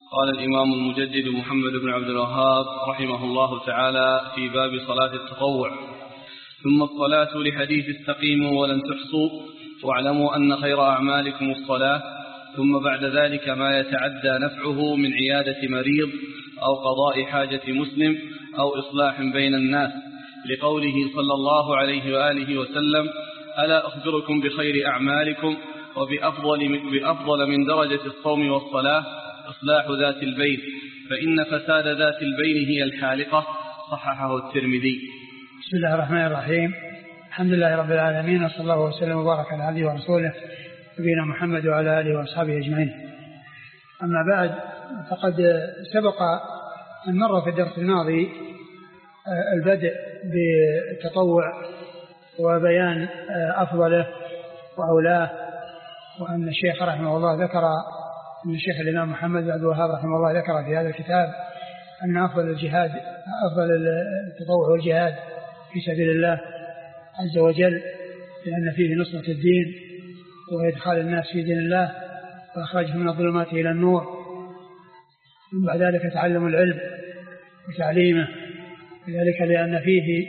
قال الإمام المجدد محمد بن عبد الوهاب رحمه الله تعالى في باب صلاة التطوع: ثم الصلاة لحديث استقيموا ولن تحصوا واعلموا أن خير أعمالكم الصلاة، ثم بعد ذلك ما يتعدى نفعه من عيادة مريض أو قضاء حاجة مسلم أو إصلاح بين الناس، لقوله صلى الله عليه وآله وسلم: ألا أخبركم بخير أعمالكم وبأفضل من درجة الصوم والصلاة إصلاح ذات البين، فإن فساد ذات البين هي الحالقة. صححه الترمذي. بسم الله الرحمن الرحيم. الحمد لله رب العالمين، وصلى الله وسلم وبارك على عبده ورسوله نبينا محمد وعلى آله وأصحابه أجمعين. أما بعد، فقد سبق أن مر في الدرس الماضي البدء بالتطوع وبيان أفضله وأولاه، وأن الشيخ رحمه الله ذكر أن الشيخ الإمام محمد بن عبد الوهاب رحمه الله ذكر في هذا الكتاب أن أفضل الجهاد أفضل التطوع والجهاد في سبيل الله عز وجل، لأن فيه نصرة الدين وإدخال الناس في دين الله وإخراجهم من الظلمات إلى النور، وبعد ذلك تعلم العلم وتعليمه، وذلك لأن فيه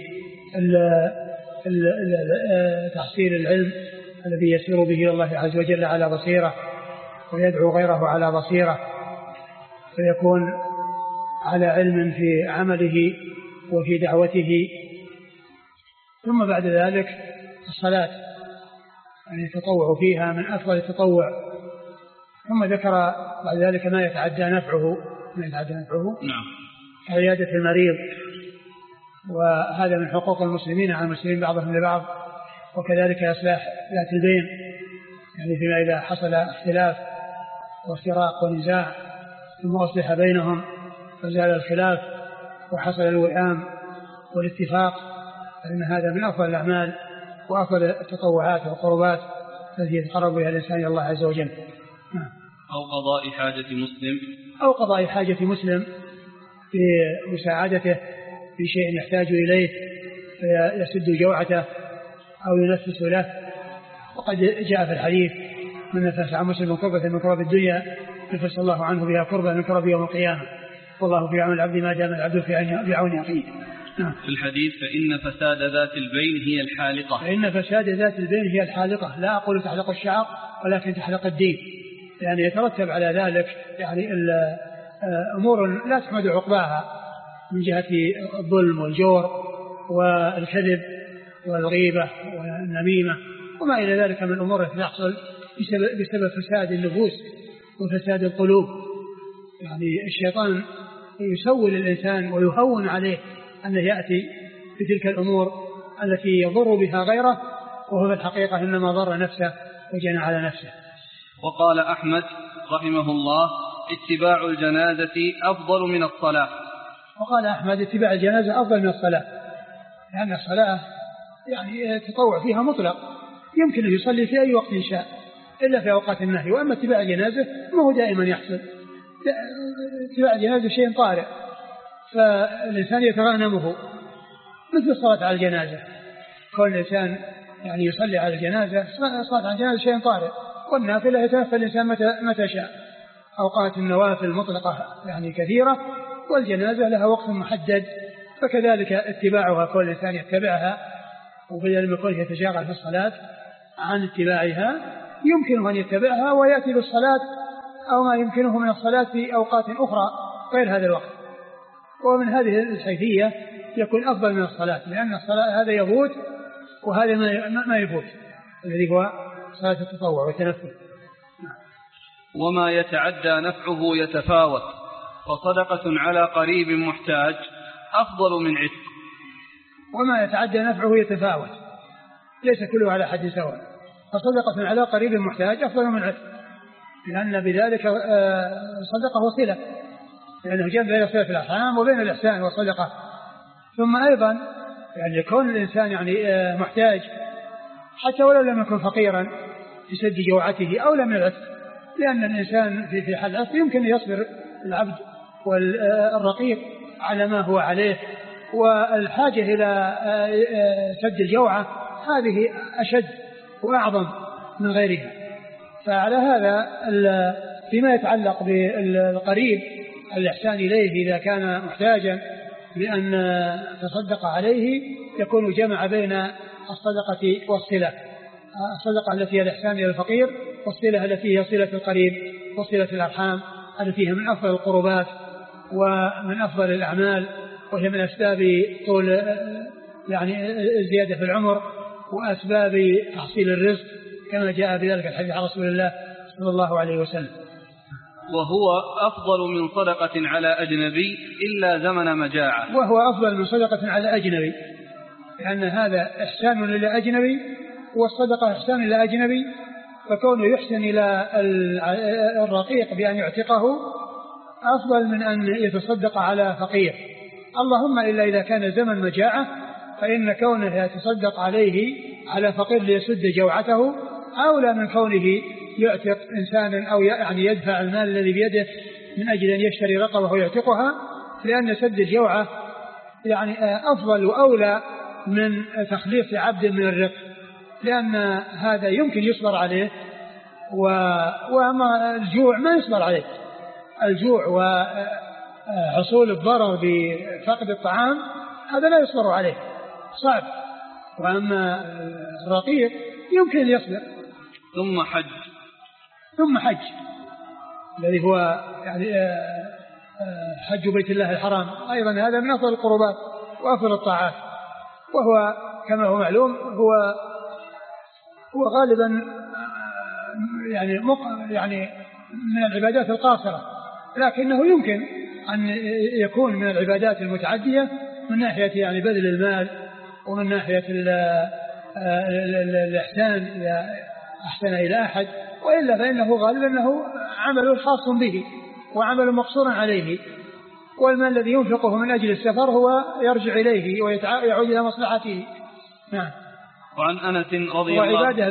تحصيل العلم الذي يسير به الله عز وجل على بصيرة ويدعو غيره على بصيرة، فيكون على علم في عمله وفي دعوته. ثم بعد ذلك الصلاة، يعني يتطوع فيها من أفضل التطوع. ثم ذكر بعد ذلك ما يتعدى نفعه نعم، عيادة المريض، وهذا من حقوق المسلمين على المسلمين بعضهم لبعض، وكذلك إصلاح ذات البين، يعني فيما إذا حصل اختلاف وافتراق ونزاع ثم أصلح بينهم فزال الخلاف وحصل الوئام والاتفاق، فإن هذا من أفضل الأعمال وأفضل التطوعات والقربات التي يتقرب بها الإنسان إلى الله عز وجل. أو قضاء حاجة مسلم في مساعدته في شيء يحتاج إليه فيسد جوعته أو ينفس له. وقد جاء في الحديث: من نفس عن مسلم كربة من كرب الدنيا نفس الله عنه بها كربة من كرب يوم القيامة، والله في عون العبد ما دام العبد في عون أخيه. في الحديث: فإن فساد ذات البين هي الحالقة. فإن فساد ذات البين هي الحالقة، لا أقول تحلق الشعر ولكن تحلق الدين، يعني يترتب على ذلك يعني أمور لا تحمد عقباها من جهة الظلم والجور والكذب والغيبة والنميمة وما إلى ذلك من الأمور التي تحصل بسبب فساد النفوس وفساد القلوب. يعني الشيطان يسول الإنسان ويهون عليه أن يأتي بتلك الأمور التي يضر بها غيره، وهو في الحقيقة إنما ضر نفسه وجنى على نفسه. وقال أحمد رحمه الله: اتباع الجنازة أفضل من الصلاة. وقال أحمد: اتباع الجنازة أفضل من الصلاة، لأن الصلاة يعني تطوع فيها مطلق، يمكن أن يصلي في أي وقت شاء إلا في أوقات النهي. وأما اتباع الجنازة ما هو دائما يحصل، اتباع الجنازة شيء طارئ، فالإنسان يتغنمه مثل الصلاة على الجنازة. كل الإنسان يعني يصلي على الجنازة، الصلاة على الجنازة شيء طارئ، والنافلة يتنفل الإنسان متى شاء. أوقات النوافل مطلقة يعني كثيرة، والجنازة لها وقت محدد، فكذلك اتباعها كل إنسان يتبعها، وبدل ما يكون يتشاغل في الصلاة عن اتباعها يمكنه أن يتبعها ويأتي بالصلاة أو ما يمكنه من الصلاة في أوقات أخرى غير هذا الوقت. ومن هذه الحيثية يكون أفضل من الصلاة، لأن الصلاة هذا يفوت وهذا ما يفوت، الذي هو صلاة التطوع والتنفل. وما يتعدى نفعه يتفاوت، فصدقة على قريب محتاج أفضل من عتق. وما يتعدى نفعه يتفاوت، ليس كله على حد سواء، فصدقة على قريب محتاج أفضل من عتق، لأن بذلك صدقة وصلة، لأنه جنب بين صلة الأرحام وبين الإحسان والصدقة. ثم أيضا يعني يكون الإنسان يعني محتاج حتى ولو لم يكن فقيرا لسد جوعته أو لم يعتق، لأن الإنسان في حال العتق يمكن أن يصبر العبد والرقيق على ما هو عليه، والحاجة إلى سد الجوعة هذه أشد وأعظم من غيرها. فعلى هذا فيما يتعلق بالقريب الإحسان إليه إذا كان محتاجا بأن تصدق عليه يكون جمع بين الصدقة والصلة، الصدقة التي هي الإحسان إلى الفقير، والصلة التي هي صلة القريب وصلة الأرحام التي هي من أفضل القربات ومن أفضل الأعمال، وهي من أسباب طول يعني الزيادة في العمر وأسباب تحصيل الرزق كما جاء بذلك الحديث عن رسول الله صلى الله عليه وسلم. وهو أفضل من صدقة على أجنبي إلا زمن مجاعة. وهو أفضل من صدقة على أجنبي، لأن هذا إحسان إلى أجنبي والصدقة إحسان إلى أجنبي، فكونه يحسن إلى الرقيق بأن يعتقه أفضل من أن يتصدق على فقير، اللهم إلا إذا كان زمن مجاعة، فإن كونه يتصدق عليه على فقير ليسد جوعته أولى من كونه يعتق إنسانا أو يعني يدفع المال الذي بيده من أجل أن يشتري رقبه ويعتقها، لأن سد الجوعة يعني أفضل وأولى من تخليص عبد من الرق، لأن هذا يمكن يصبر عليه وأما الجوع ما يصبر عليه. الجوع وحصول الضرر بفقد الطعام هذا لا يصبر عليه، صعب، وأما الرقيق يمكن أن يصبر. ثم حج الذي هو يعني حج بيت الله الحرام، أيضا هذا من أفضل القربات وأفضل الطاعات، وهو كما هو معلوم هو غالبا يعني من العبادات القاصرة، لكنه يمكن أن يكون من العبادات المتعدية من ناحية يعني بذل المال ومن ناحية الإحسان إذا أحسن إلى أحد، وإلا فإنه غالبا أنه عمل خاص به وعمل مقصور عليه، والمال الذي ينفقه من أجل السفر هو يرجع إليه ويعود إلى مصلحته. نعم. وعن أنس رضي الله وعبادة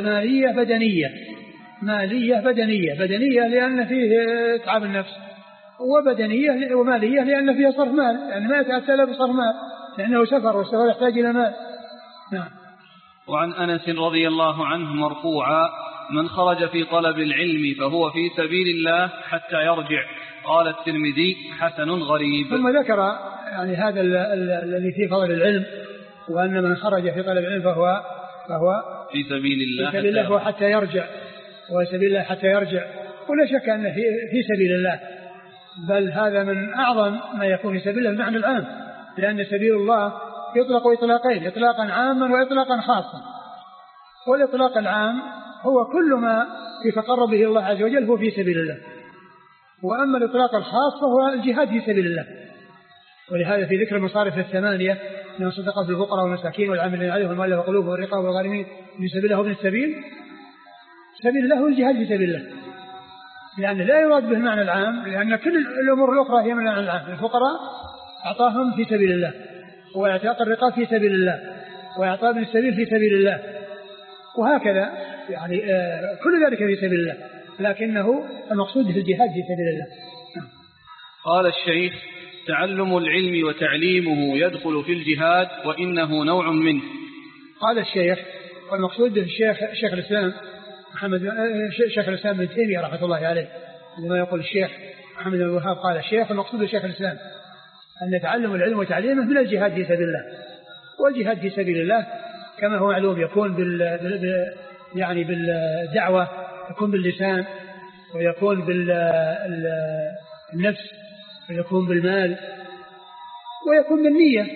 مالية بدنية لأن فيه تعب النفس، وبدنية ومالية لأن فيها صرف مال، يعني ما يتأتى بصرف مال لأنه سفر والسفر يحتاج إلى مال. نعم. وعن أنس رضي الله عنه مرفوعا: من خرج في طلب العلم فهو في سبيل الله حتى يرجع. قال الترمذي: حسن غريب. ثم ذكر يعني هذا الذي فيه فضل العلم، وأن من خرج في طلب العلم فهو في سبيل الله حتى يرجع، وسبيل الله حتى يرجع، ولا شك أنه في سبيل الله، بل هذا من أعظم ما يكون في سبيل الله المعنى العام، لأن سبيل الله يطلق إطلاقين: إطلاقا عاما وإطلاقا خاصا. والإطلاق العام هو كل ما يتقرب به الله عز وجل هو في سبيل الله، وأما الإطلاق الخاص فهو الجهاد في سبيل الله. ولهذا في ذكر المصارف الثمانية من صدقات الفقراء والمساكين والعاملين عليهم والمؤلفة قلوبهم والرقاب والغارمين من سبيل الله وابن السبيل، سبيل الله هو الجهاد في سبيل الله، لأن لا يراد به المعنى العام، لأن كل الأمور الأخرى هي من المعنى العام. الفقراء أعطاهم في سبيل الله، وإعطاء الرقاب في سبيل الله، وإعطاء ابن السبيل في سبيل الله، وهكذا يعني كل ذلك في سبيل الله، لكنه المقصود في الجهاد في سبيل الله. قال الشيخ: تعلم العلم وتعليمه يدخل في الجهاد وإنه نوع منه. قال الشيخ، والمقصود به شيخ الإسلام شيخ الإسلام ابن تيمية رحمة الله عليه، عندما يقول الشيخ محمد بن الوهاب قال الشيخ، المقصود به شيخ الإسلام أن تعلم العلم وتعليمه من الجهاد في سبيل الله. والجهاد في سبيل الله كما هو معلوم يكون يعني بالدعوة، يكون باللسان، ويكون بالنفس، ويكون بالمال، ويكون بالنية،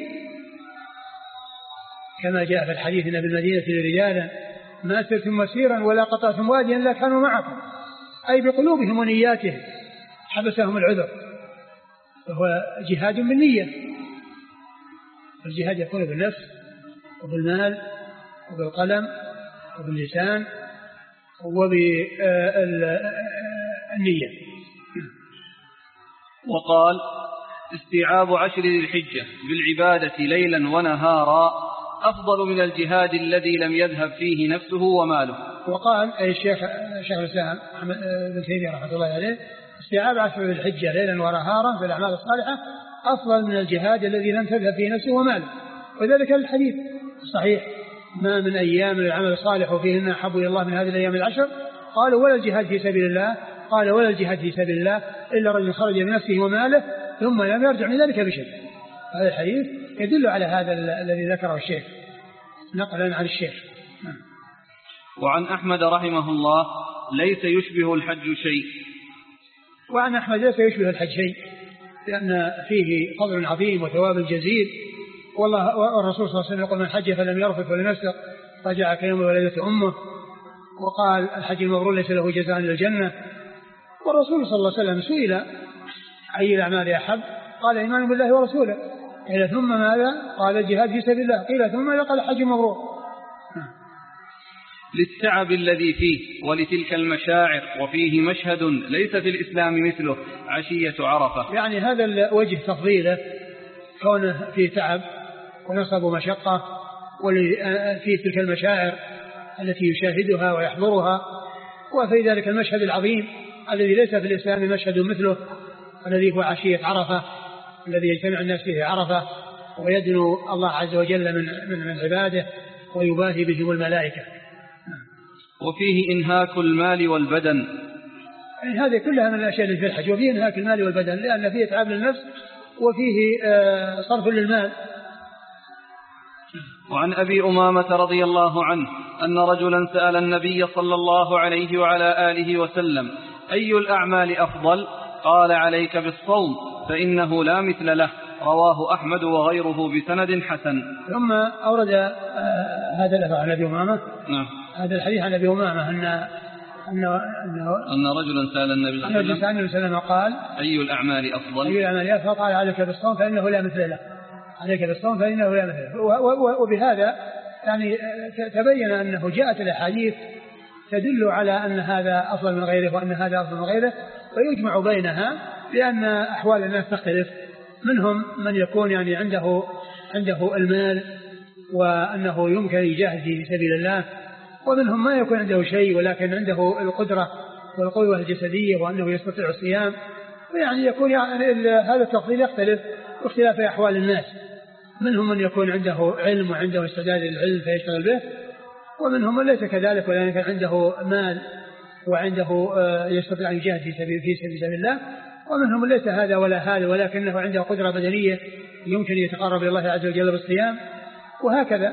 كما جاء في الحديث: إن بالمدينة رجالا ما سرتم مسيرا ولا قطعتم واديا إلا كانوا معكم، أي بقلوبهم ونياتهم حبسهم العذر، وهو جهاد بالنية. الجهاد يكون بالنفس وبالمال وبالقلم وباللسان وبالنية. وقال: استيعاب 10 ذي الحجة بالعبادة ليلا ونهارا أفضل من الجهاد الذي لم يذهب فيه نفسه وماله. وقال أي شيخ الإسلام ابن تيمية رحمة الله عليه: استيعاب 10 ذي الحجة ليلا ونهارا في الأعمال الصالحة أفضل من الجهاد الذي لم تذهب فيه نفسه وماله. وذلك الحديث الصحيح: ما من أيام العمل الصالح وفيهن أحب إلى الله من هذه الأيام 10، قالوا ولا الجهاد في سبيل الله؟ قال ولا الجهاد في سبيل الله إلا رجل خرج بنفسه وماله ثم لم يرجع من ذلك بشيء. هذا الحديث يدل على هذا الذي ذكره الشيخ نقلا عن الشيخ. وعن أحمد رحمه الله ليس يشبه الحج شيء. وعن أحمد ليس يشبه الحج شيء لأن فيه فضل عظيم وثواب جزيل، والرسول صلى الله عليه وسلم يقول من حج فلم يرفث ولم يفسق رجع كيوم ولدته أمه، وقال الحج المبرور ليس له جزاء إلا الجنة. والرسول صلى الله عليه وسلم سئل أي الأعمال أحب؟ قال إيمان بالله ورسوله. قيل ثم ماذا؟ قال الجهاد في سبيل الله. قيل ثم ماذا؟ قال الحج المبرور. للتعب الذي فيه ولتلك المشاعر، وفيه مشهد ليس في الإسلام مثله عشية عرفة. يعني هذا وجه تفضيله كونه فيه تعب ونصب ومشقة، وفي تلك المشاعر التي يشاهدها ويحضرها، وفي ذلك المشهد العظيم الذي ليس في الإسلام مشهد مثله، الذي هو عشية عرفة، الذي يجتمع الناس فيه عرفة ويدنو الله عز وجل من عباده ويباهي بهم الملائكة. وفيه إنهاك المال والبدن. يعني هذه كلها من الأشياء اللي في الحج، وفيه إنهاك المال والبدن لأن فيه إتعاب للنفس وفيه صرف للمال. وعن أبي أمامة رضي الله عنه أن رجلا سأل النبي صلى الله عليه وعلى آله وسلم أي الأعمال أفضل؟ قال عليك بالصوم فإنه لا مثل له. رواه أحمد وغيره بسند حسن. ثم أورد هذا الأثر عن أبي أمامة. نعم. هذا الحديث عن أبي أمامة أن رجلا سأل النبي صلى الله عليه وسلم قال أي الأعمال أفضل؟ أي الأعمال أفضل؟ قال عليك بالصوم فإنه لا مثل له. عليك بالصوم فإنه لا مثل له. وبهذا يعني تبين أنه جاءت الأحاديث تدل على أن هذا أفضل من غيره وأن هذا أفضل من غيره، ويجمع بينها لأن أحوال الناس تختلف. منهم من يكون يعني عنده المال وأنه يمكن يجاهد في سبيل الله، ومنهم ما يكون عنده شيء ولكن عنده القدرة والقوة الجسدية وأنه يستطيع الصيام. ويعني يكون هذا التفضيل يختلف باختلاف أحوال الناس. منهم من يكون عنده علم وعنده استعداد للعلم فيشتغل به، ومنهم من ليس كذلك ولكن عنده مال وعنده يستطيع أن يجاهد في سبيل الله، ومنهم من ليس هذا ولا هذا ولكنه عنده قدرة بدنية يمكن يتقرب إلى الله عز وجل بالصيام، وهكذا.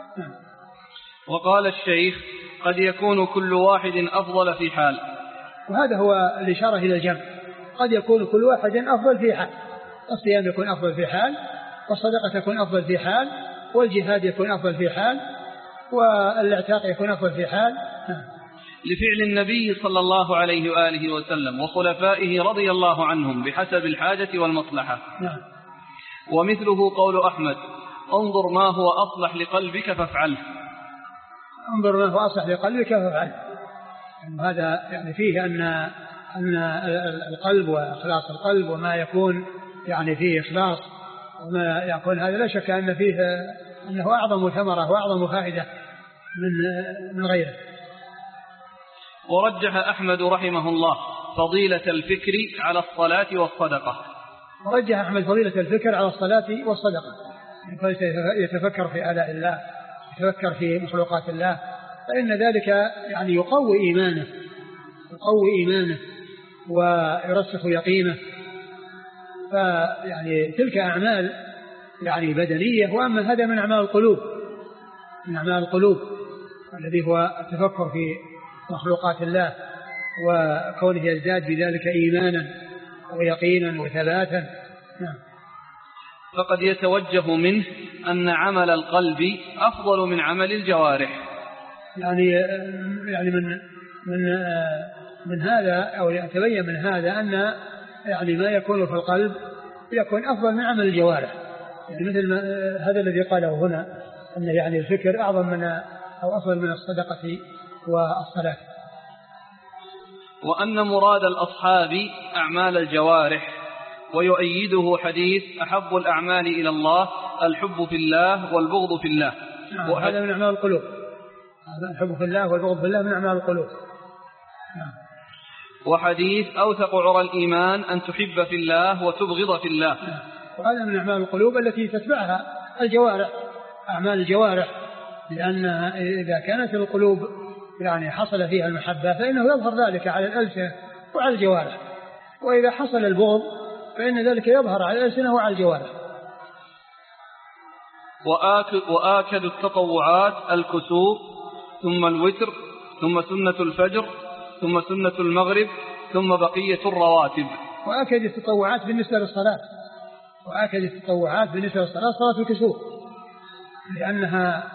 وقال الشيخ قد يكون كل واحد أفضل في حال. وهذا هو الإشارة إلى الجمع. قد يكون كل واحد أفضل في حال، الصيام يكون أفضل في حال، والصدقة تكون أفضل في حال، والجهاد يكون أفضل في حال، والاعتاق يكون أفضل في حال. لفعل النبي صلى الله عليه وآله وسلم وخلفائه رضي الله عنهم بحسب الحاجة والمصلحة. ومثله قول أحمد انظر ما هو أصلح لقلبك فافعله. انظر ما هو أصلح لقلبك فافعله. هذا يعني فيه أن القلب وإخلاص القلب وما يكون يعني فيه إخلاص وما يكون هذا لا شك أن فيه أنه أعظم ثمرة وأعظم فائدة من غيره. ورجح أحمد رحمه الله فضيلة الفكر على الصلاة والصدقة. ورجح أحمد فضيلة الفكر على الصلاة والصدقة، يتفكر في آلاء الله، يتفكر في مخلوقات الله، فإن ذلك يعني يقوي إيمانه ويرسخ يقينه. فيعني تلك أعمال يعني بدنية، وأما هذا من أعمال القلوب الذي هو التفكر في مخلوقات الله وكونه يزداد بذلك إيمانا ويقينا وثباتا. فقد يتوجه منه أن عمل القلب أفضل من عمل الجوارح. يعني من هذا أو يتبين من هذا أن يعني ما يكون في القلب يكون أفضل من عمل الجوارح، يعني مثل هذا الذي قاله هنا أن يعني الفكر أعظم من أو أفضل من الصدقة والصلاة. وأن مراد الأصحاب أعمال الجوارح، ويؤيده حديث أحب الأعمال إلى الله الحب في الله والبغض في الله. وهذا من أعمال القلوب، الحب في الله والبغض في الله من أعمال القلوب. وحديث أوثق عرى الإيمان أن تحب في الله وتبغض في الله. وهذا من أعمال القلوب التي تتبعها الجوارح، أعمال الجوارح، لأن إذا كانت القلوب يعني حصل فيها المحبة فإنه يظهر ذلك على الألسنة وعلى الجوارح، وإذا حصل البغض فإن ذلك يظهر على الألسنة وعلى الجوارح. وآكد التطوعات الكسوف ثم الوتر ثم سنة الفجر ثم سنة المغرب ثم بقية الرواتب. وآكد التطوعات بالنسبة للصلاة، وآكد التطوعات بالنسبة للصلاة صلاة الكسوف، لأنها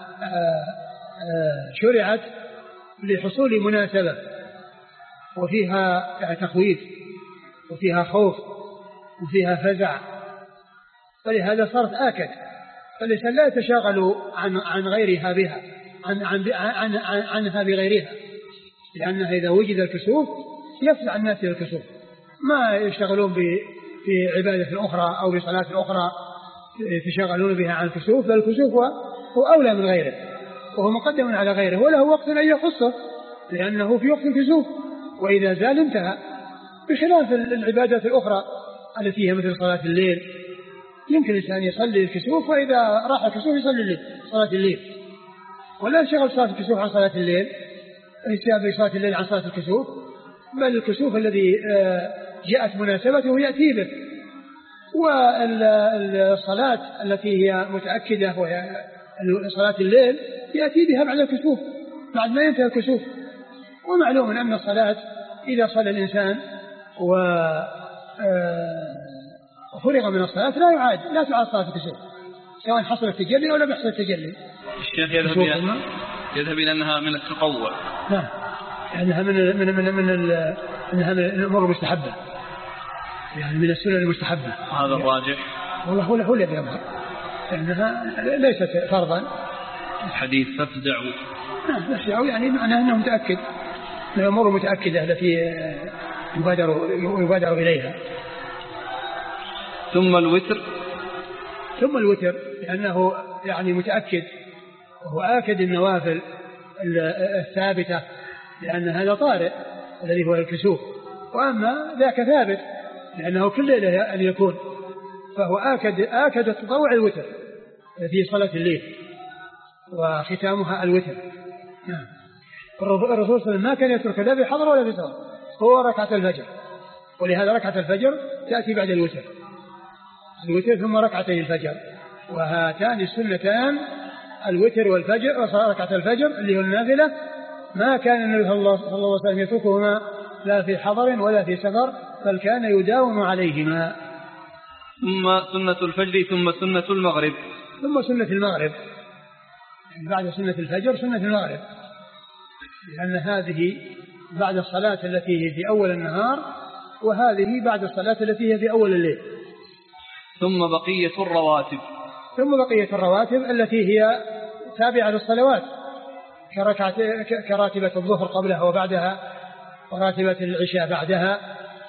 شرعت لحصول مناسبة وفيها تخويف وفيها خوف وفيها فزع، فلهذا صارت آكد، فالإنسان لا يتشاغل عن غيرها بها عنها بغيرها، لأنها إذا وجد الكسوف يفزع الناس إلى الكسوف، ما يشتغلون في عبادة أخرى أو بصلاة أخرى يتشاغلون بها عن الكسوف، بل الكسوف هو أولى من غيره وهو مقدم على غيره وله وقت أن يخصه لأنه في وقت الكسوف، وإذا زال انتهى، بخلاف العبادات الأخرى التي هي مثل صلاة الليل يمكن الإنسان يصلي الكسوف وإذا راح الكسوف يصلي صلاة الليل، ولا يشغل صلاة الكسوف عن صلاة الليل، يسابق صلاة الليل عن صلاة الكسوف، بل الكسوف الذي جاءت مناسبته يأتي به. والصلاة التي هي متأكدة وهي صلاة الليل يأتي بها بعد الكسوف، بعد ما ينتهي الكسوف. ومعلوم أن الصلاة إذا صلى الإنسان وفرغ من الصلاة لا تعاد صلاة الكسوف، سواء حصل التجلي أو لم يحصل التجلي. الشيخ يذهب إلى أنها من التطوع. نعم، أنها أنها من الأمور المستحبة، يعني من السنن المستحبة. هذا الراجح. والله هو الذي يظهر أنها ليست فرضا. الحديث تفزع. نعم تفزع، يعني معناه أنه متأكد من الأمور المتأكدة التي يبادر إليها. ثم الوتر لأنه يعني متأكد، وهو آكد النوافل الثابتة، لأن هذا طارئ الذي هو الكسوف، وأما ذاك ثابت لأنه كل ليلة أن يكون، فهو آكد التطوع الوتر في صلاة الليل وختامها الوتر. الرسول صلى الله عليه وسلم ما كان يترك لا في حضر ولا في سفر، هو ركعة الفجر، ولهذا ركعة الفجر تأتي بعد الوتر ثم ركعتي الفجر، وهاتان السنتان الوتر والفجر وركعة الفجر اللي هو النافلة ما كان النبي صلى الله عليه وسلم يتركهما لا في حضر ولا في سفر، بل كان يداوم عليهما. ثم سنة الفجر ثم سنة المغرب. ثم سنة المغرب، يعني بعد سنة الفجر سنة المغرب، لأن هذه بعد الصلاة التي هي في أول النهار، وهذه بعد الصلاة التي هي في أول الليل. ثم بقية الرواتب التي هي تابعة للصلوات، كراتبة الظهر قبلها وبعدها، وراتبة العشاء بعدها،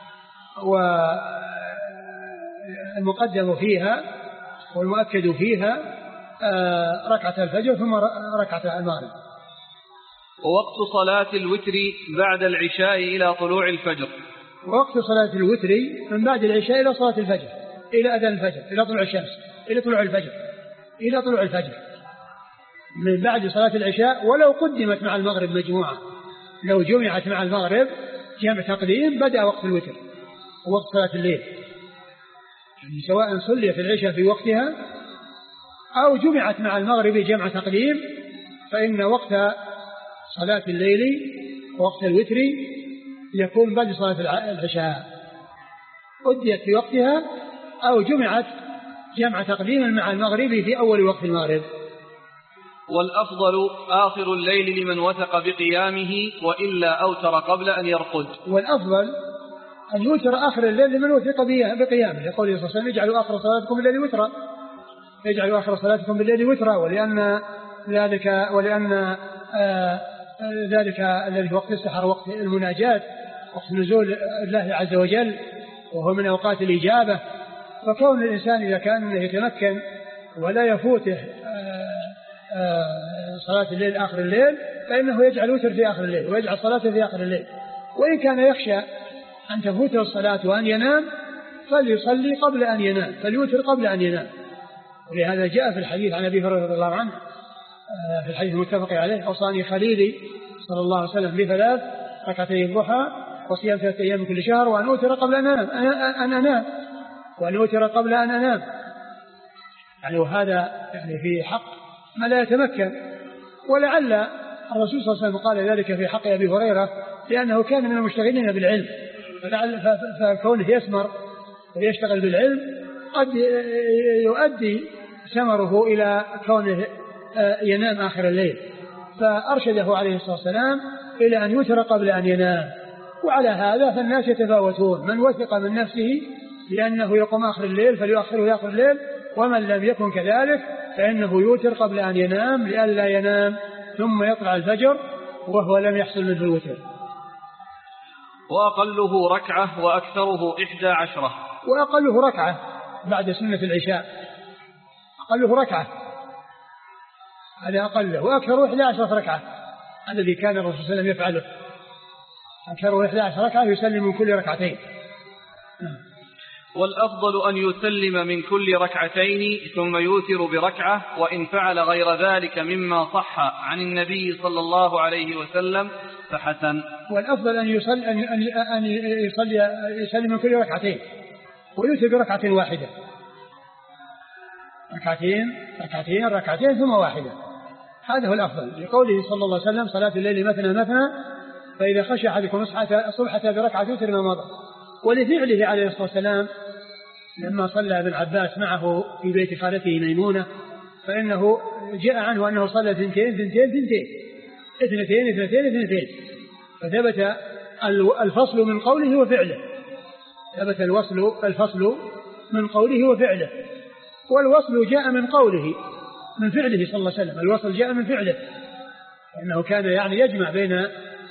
والمقدم فيها والمؤكد فيها ركعة الفجر ثم ركعة المغرب. ووقت صلاة الوتر بعد العشاء إلى طلوع الفجر. ووقت صلاة الوتر من بعد العشاء إلى صلاة الفجر، إلى أذان الفجر، إلى طلوع الشمس، إلى طلوع الفجر، من بعد صلاة العشاء، ولو قدمت مع المغرب مجموعة، لو جمعت مع المغرب جمع تقديم بدأ وقت الوتر ووقت صلاة الليل، يعني سواء صليت العشاء في وقتها أو جمعت مع المغرب جمع تقديم، فإن وقت صلاة الليل ووقت الوتر يكون بعد صلاة العشاء، أديت في وقتها أو جمعت جمع تقديم مع المغرب في أول وقت المغرب. والأفضل آخر الليل لمن وثق بقيامه، وإلا أوتر قبل أن يرقد. والأفضل أن يوتر آخر الليل لمن وثق بقيامه، يقول صلى الله عليه وسلم: اجعلوا آخر صلاتكم بالليل وترا، ولأن ذلك الذي وقت السحر وقت المناجاة، وقت نزول الله عز وجل، وهو من أوقات الإجابة. فكون الإنسان إذا كان يتمكن ولا يفوته صلاة الليل آخر الليل، فإنه يجعل وتر في آخر الليل ويجعل صلاته في آخر الليل، وإن كان يخشى أن تفوته الصلاة وأن ينام فليصلي قبل أن ينام، فليوتر قبل أن ينام. ولهذا جاء في الحديث عن أبي هريرة رضي الله عنه في الحديث المتفق عليه: أوصاني خليلي صلى الله عليه وسلم ب3 ركعتي الضحى وصيام 3 أيام من كل شهر وأن أوتر قبل أن أنام وأن أوتر قبل أن أنام. يعني وهذا يعني في حق ما لا يتمكن. ولعل الرسول صلى الله عليه وسلم قال ذلك في حق أبي هريرة لأنه كان من المشتغلين بالعلم، فكونه يسمر ويشتغل بالعلم قد يؤدي ثمره إلى كونه ينام آخر الليل، فأرشده عليه الصلاة والسلام إلى أن يوتر قبل أن ينام. وعلى هذا فالناس يتفاوتون، من وثق من نفسه لأنه يقوم آخر الليل فليؤخره آخر الليل، ومن لم يكن كذلك فإنه يوتر قبل أن ينام لئلا ينام ثم يطلع الفجر وهو لم يحصل منه الوتر. وأقله ركعة وأكثره 11. وأقله ركعة بعد سنة العشاء، أقله ركعة هذا أقله، وأكثره 11 ركعة الذي كان الرسول صلى الله عليه وسلم يفعله، أكثره 11 ركعة يسلم من كل ركعتين. والأفضل أن يسلم من كل ركعتين ثم يوتر بركعة، وإن فعل غير ذلك مما صح عن النبي صلى الله عليه وسلم فحسن. والأفضل أن يسلم من كل ركعتين ويوتر بركعة واحدة، ركعتين ثم واحدة، هذا هو الأفضل، لقوله صلى الله عليه وسلم صلاة الليل مثنى فإذا خشى أحدكم الصبح بركعة يوتر ما مضى. ولفعله عليه الصلاة والسلام لما صلى ابن عباس معه في بيت خالته ميمونة فإنه جاء عنه أنه صلى 2 فثبت الفصل من قوله وفعله، ثبت الفصل من قوله وفعله. والوصل جاء من قوله من فعله صلى الله عليه وسلم، الوصل جاء من فعله إنه كان يعني يجمع بين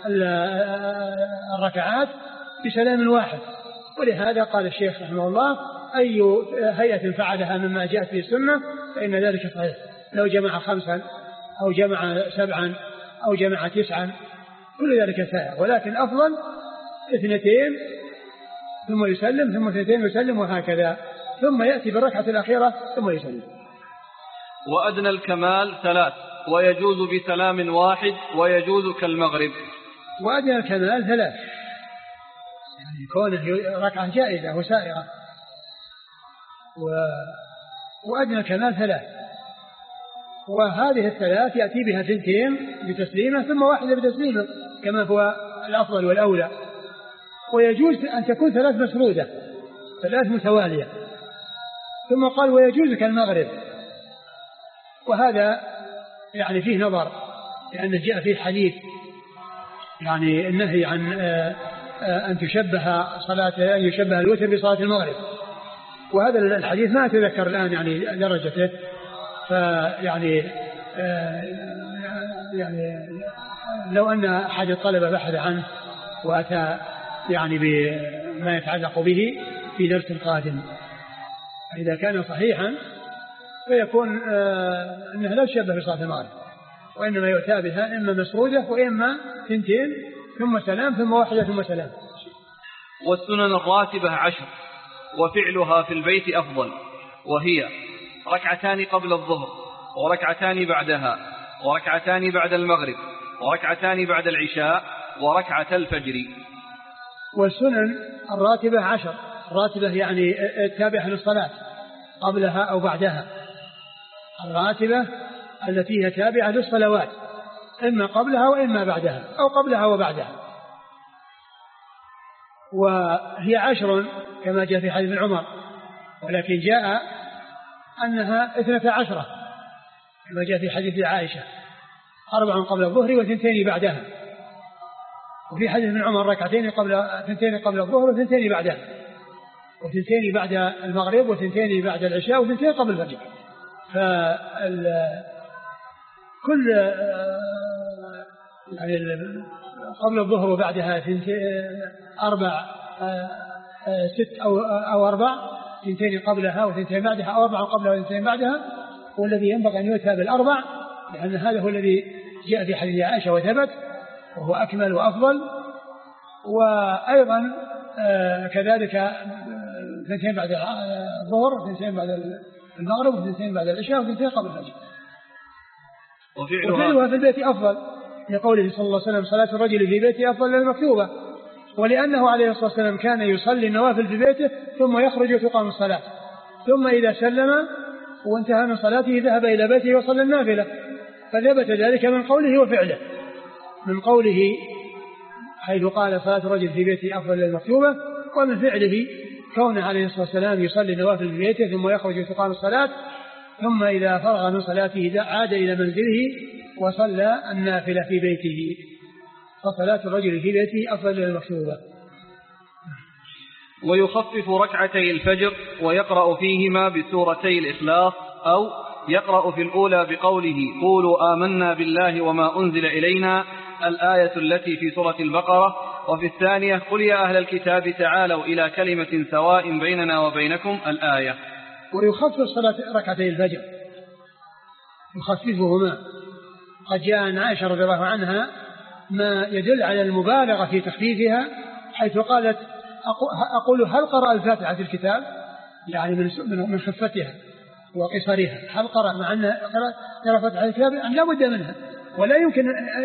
الركعات بسلام واحد. ولهذا قال الشيخ رحمه الله أي هيئة فعلها مما جاءت في السنة فإن ذلك صحيح، لو جمع 5 أو جمع 7 أو جمع 9 كل ذلك سائر، ولكن أفضل 2 ثم يسلم ثم 2 يسلم وهكذا، ثم يأتي بالركعة الأخيرة ثم يسلم. وأدنى الكمال 3 ويجوز بسلام واحد ويجوز كالمغرب. وأدنى الكمال 3 يعني كونه ركعة جائزة وسائرة، وأدنى الكمال 3، وهذه 3 يأتي بها 2 بتسليمة ثم 1 بتسليمة كما هو الأفضل والأولى. ويجوز أن تكون 3 مسرودة 3 متوالية. ثم قال ويجوز كالمغرب، وهذا يعني فيه نظر لأنه جاء فيه حديث يعني النهي عن أن يشبه الوتر بصلاة المغرب، وهذا الحديث ما أتذكر الآن يعني درجته، فيعني يعني لو أن أحد الطلبة بحث عنه وأتى يعني بما يتعلق به في درس قادم، إذا كان صحيحا فيكون أنه لا يشبه بصلاة المغرب، وإنما يؤتى بها إما مسرودة وإما 2 ثم سلام ثم 1 ثم سلام. والسنن الراتبة 10 وفعلها في البيت أفضل، وهي 2 قبل الظهر، 2 بعدها، 2 بعد المغرب، 2 بعد العشاء، 1 الفجر. والسنن الراتبة 10، الراتبة يعني التابعة للصلاة قبلها أو بعدها، الراتبة التي هي تابعة للصلوات إما قبلها وإما بعدها أو قبلها وبعدها. وهي 10 كما جاء في حديث عمر، ولكن جاء أنها 12 كما جاء في حديث عائشة، 4 قبل الظهر و2 بعدها. وفي حديث ابن عمر 2 قبل الظهر و2 بعدها، و2 بعد المغرب و2 بعد العشاء و2 قبل الفجر. كل يعني قبل الظهر وبعدها 4 6 أو 4، 2 قبلها و2 بعدها أو 4 قبلها و2 بعدها، والذي ينبغي أن يؤتى بال4 لأن هذا هو الذي جاء في حديث عائشة وثبت وهو أكمل وأفضل. وأيضا كذلك 2 بعد الظهر، 2 بعد المغرب، و2 بعد العشاء، و2 قبل الفجر. وفعلها في البيت أفضل، لقوله صلى الله عليه وسلم صلاة الرجل في بيته أفضل من المكتوبة، ولأنه عليه الصلاة والسلام كان يصلي النوافل في بيته ثم يخرج وتقام الصلاة، ثم إذا سلم وانتهى من صلاته ذهب إلى بيته وصلى النافلة، فثبت ذلك من قوله وفعله، من قوله حيث قال صلاة الرجل في بيته أفضل من المكتوبة، ومن فعله كونه عليه الصلاة والسلام يصلي النوافل في بيته ثم يخرج وتقام الصلاة، ثم إذا فرغ من صلاته عاد إلى منزله وصلى النافلة في بيته. فصلاة الرجل في بيته أفضل من المكتوبة. ويخفف ركعتي الفجر ويقرأ فيهما بسورتي الإخلاص، أو يقرأ في الأولى بقوله قولوا آمنا بالله وما أنزل إلينا الآية التي في سورة البقرة، وفي الثانية قل يا أهل الكتاب تعالوا إلى كلمة سواء بيننا وبينكم الآية. ويخفف صلاة ركعتي الفجر، يخففهما. قد جاء عن عائشة رضي الله عنها ما يدل على المبالغة في تخفيفها، حيث قالت أقول هل قرأ الفاتحة في الكتاب، يعني من خفتها وقصرها، هل قرأ مع أن قرأ فتحة الكتاب لا بد منها، ولا يمكن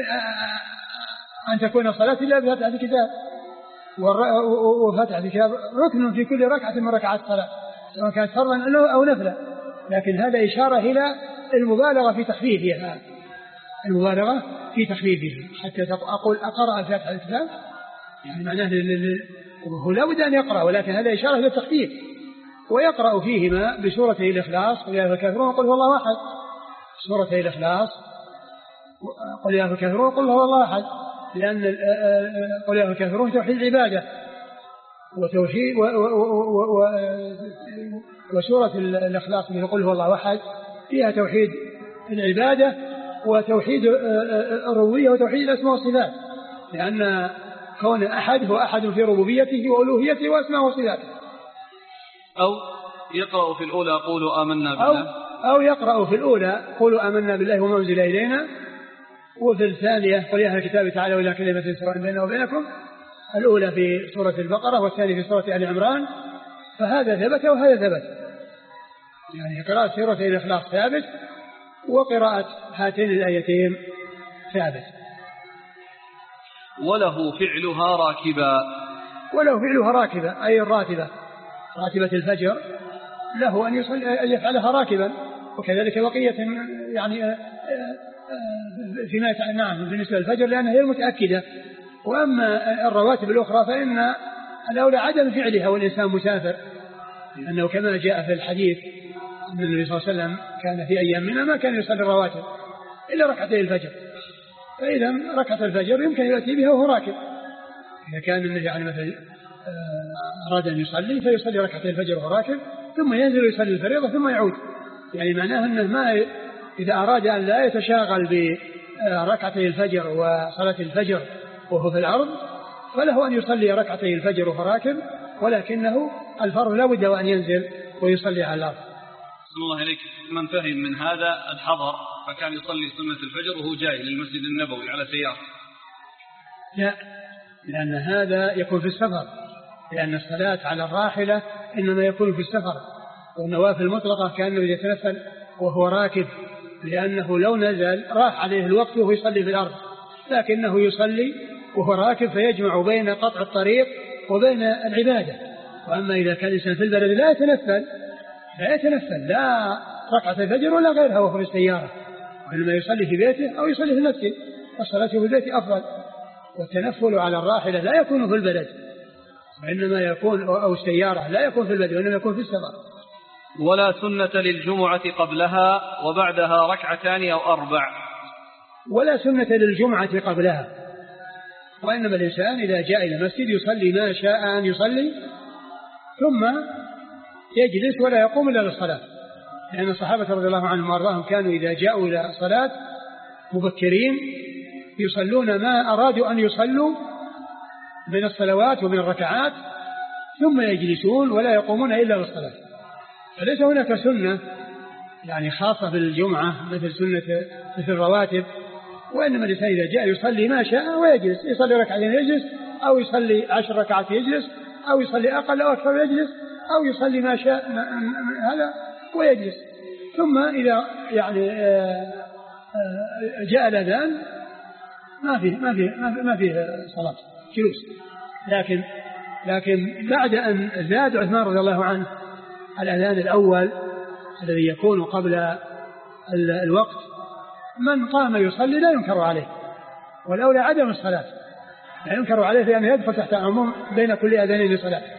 أن تكون صلاة إلا بفتحة الكتاب، وفتحة الكتاب ركن في كل ركعة من ركعات الصلاة سواء كانت فرضا أو نفلا، لكن هذا إشارة إلى المبالغة في تخفيفها، المبالغة في تخفيفها، حتى أقول أقرأ الفاتحة الكتاب يعني معناه هو لا بد أن يقرأ، ولكن هذا إشارة إلى التخفيف. ويقرأ فيهما بسورتي الإخلاص قل يا أيها الكافرون قل هو الله أحد، سورتي الإخلاص قل يا أيها الكافرون قل هو الله أحد، لأن قل يا أيها الكافرون توحيد العبادة وتوحيد وسورة الإخلاص من قل هو الله أحد فيها توحيد العبادة وتوحيد الربوبية وتوحيد الأسماء والصفات، لأن كون أحد هو أحد في ربوبيته وألوهيته وأسماء وصفاته. أو يقرأ في الأولى قولوا آمنا بالله، أو يقرأ في الأولى قولوا آمنا بالله وما أنزل إلينا، وفي الثانية قل يا أهل الكتاب تعالوا إلى كلمة سواء بيننا وبينكم، الأولى في سورة البقرة والثانية في سورة آل عمران، فهذا ثبت وهذا ثبت، يعني قراءة سورة الإخلاص ثابت وقراءة هاتين الآيتين ثابت. وله فعلها راكبا، وله فعلها راكبا أي الراتبة، راتبة الفجر له أن يفعلها راكبا، وكذلك بقية يعني فيما نعم بالنسبة للفجر لأنها هي المتأكدة. وأما الرواتب الأخرى فإن الأولى عدم فعلها والإنسان مسافر، لأنه كما جاء في الحديث أن النبي صلى الله عليه وسلم كان في أيام منها ما كان يصلي الرواتب إلا ركعتي الفجر، فإذا ركعة الفجر يمكن يأتي بها وهو راكب، إذا كان النبي يعني مثلا أراد أن يصلي فيصلي ركعتي الفجر وهو راكب ثم ينزل يصلي الفريضة ثم يعود، يعني معناه أنه ما إذا أراد أن لا يتشاغل بركعتي الفجر وصلاة الفجر وهو في الأرض فله أن يصلي ركعتي الفجر وهو راكب، ولكنه الفرض لا بد أن ينزل ويصلي على الأرض. صلى الله عليك. من فهم من هذا الحضر فكان يصلي سنة الفجر وهو جاي للمسجد النبوي على سيارة؟ لا، لأن هذا يكون في السفر، لأن الصلاة على الراحلة إنما يكون في السفر، والنوافل المطلقة كأنه يتنفل وهو راكب، لأنه لو نزل راح عليه الوقت وهو يصلي في الأرض، لكنه يصلي وهو راكب فيجمع بين قطع الطريق وبين العبادة. وأما إذا كان الإنسان في البلد لا يتنفل لا ركعة الفجر ولا غيرها وهو في السيارة، وإنما يصلي في بيته أو يصلي في المسجد، والصلاة في البيت أفضل. والتنفل على الراحلة لا يكون في البلد، وإنما يكون أو السيارة لا يكون في البلد وإنما يكون في السفر. ولا سنة للجمعة قبلها وبعدها ركعتان أو 4. ولا سنة للجمعة قبلها، وإنما الإنسان إذا جاء إلى المسجد يصلي ما شاء أن يصلي ثم يجلس ولا يقوم إلا للصلاة، لأن الصحابة رضي الله عنهم وأرضاهم كانوا إذا جاءوا إلى الصلاة مبكرين يصلون ما أرادوا أن يصلوا من الصلوات ومن الركعات ثم يجلسون ولا يقومون إلا للصلاة. فليس هناك سنة يعني خاصة بالجمعة مثل الرواتب، وإنما الإنسان إذا جاء يصلي ما شاء ويجلس، يصلي ركعتين يجلس، أو يصلي 10 ركعات يجلس، أو يصلي أقل أو أكثر يجلس، أو يصلي ما شاء هذا ويجلس. ثم إذا يعني جاء الأذان ما فيه صلاة جلوس. لكن بعد أن زاد عثمان رضي الله عنه الأذان الأول الذي يكون قبل الوقت، من قام يصلي لا ينكر عليه، والأولى عدم الصلاة، لا ينكر عليه لأنه يدخل تحت عموم بين كل أذانين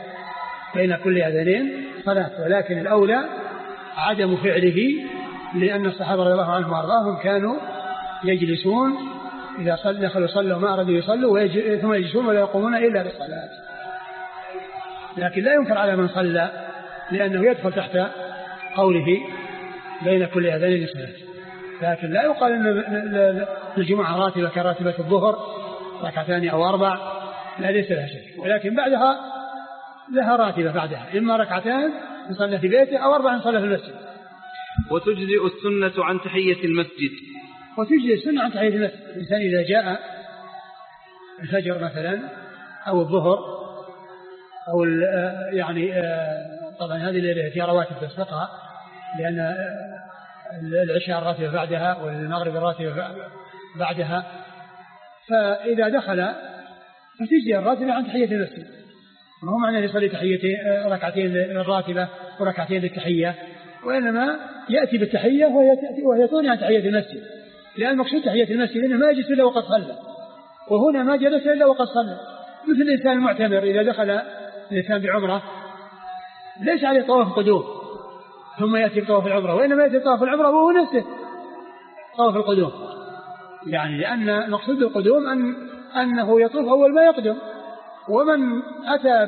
صلاة، ولكن الأولى عدم فعله، لأن الصحابة رضي الله عنهم وأرضاهم كانوا يجلسون إذا دخلوا صلوا ما أرادوا يصلوا ثم يجلسون ولا يقومون إلا بالصلاة. لكن لا ينكر على من صلى لأنه يدخل تحت قوله بين كل أذانين صلاة. لكن لا يقال أن الجمعة راتبة كراتبة الظهر 2 أو 4، لا ليس لها شيء، ولكن بعدها لها راتبة بعدها، إما 2 يصلى في بيته أو 4 يصلى في المسجد. وتجزئ السنة عن تحية المسجد. الإنسان إذا جاء الفجر مثلا أو الظهر أو يعني طبعا هذه الليلة فيها رواتب تسبقها، لأن العشاء الراتبة بعدها والمغرب الراتبة بعدها، فإذا دخل فتجزئ الراتبة عن تحية المسجد. ما هو معنى يصلي ركعتين للراتبة وركعتين للتحية، وإنما يأتي بالتحية وهي تغني عن تحية المسجد، لأن المقصود تحية المسجد إنه ما يجلس إلا وقد صلى، وهنا ما جلس إلا وقد صلى. مثل الإنسان المعتمر إذا دخل الإنسان بعمرة ليس عليه طواف قدوم ثم يأتي بطواف العمرة، وإنما يأتي بطواف العمرة وهو نفسه طواف القدوم، يعني لأن المقصود بالقدوم أنه يطوف أول ما يقدم. ومن أتى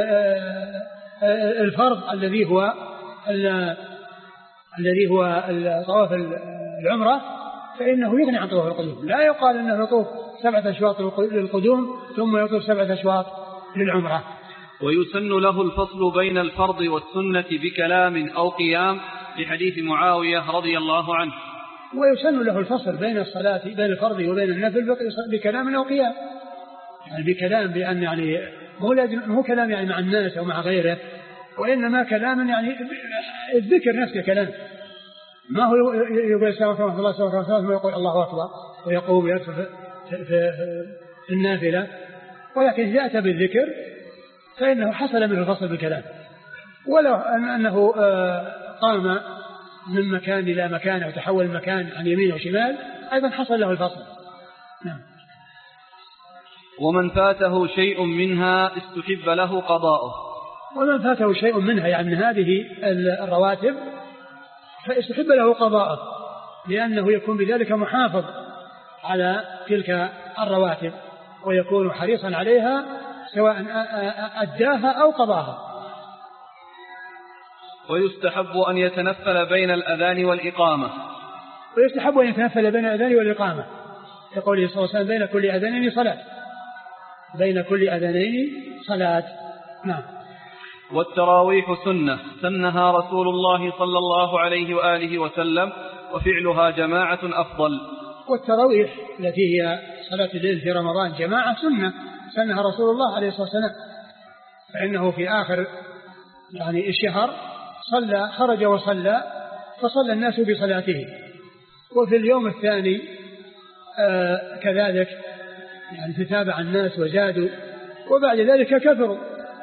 بالفرض الذي هو طواف العمرة فإنه يغني عن طواف القدوم. لا يقال أنه يطوف 7 أشواط للقدوم ثم يطوف 7 أشواط للعمرة. ويسن له الفصل بين الفرض والسنة بكلام أو قيام، لحديث معاوية رضي الله عنه. ويسن له الفصل بين الصلاة بين الفرض وبين النفل بكلام أو قيام، يعني بكلام، بأن يعني مو كلام يعني مع الناس أو مع غيره، وإنما كلام يعني الذكر نفسه كلام، ما هو يقول السلام عليكم ورحمة الله وبركاته ثم يقول الله أكبر ويقوم ويدخل في النافلة، ولكن إذا أتى بالذكر فإنه حصل منه الفصل بالكلام. ولو أنه قام من مكان إلى مكان أو تحول المكان عن يمين أو شمال أيضا حصل له الفصل. نعم. ومن فاته شيء منها استحب له قضاؤه. ومن فاته شيء منها يعني من هذه الرواتب فاستحب له قضاؤه، لأنه يكون بذلك محافظ على تلك الرواتب ويكون حريصا عليها سواء أداها أو قضاها. ويستحب أن يتنفل بين الأذان والإقامة. ويستحب أن يتنفل بين الأذان والإقامة، يقول صلى الله عليه وسلم بين كل أذانين صلاة، بين كل أذانين صلاة. نعم. والتراويح سنة سنها رسول الله صلى الله عليه وآله وسلم، وفعلها جماعة أفضل. والتراويح التي هي صلاة الليل في رمضان جماعة سنة سنها رسول الله عليه الصلاة والسلام، فإنه في آخر يعني الشهر خرج وصلى فصلى الناس بصلاته، وفي اليوم الثاني كذلك يعني تتابع الناس وزادوا، وبعد ذلك كثروا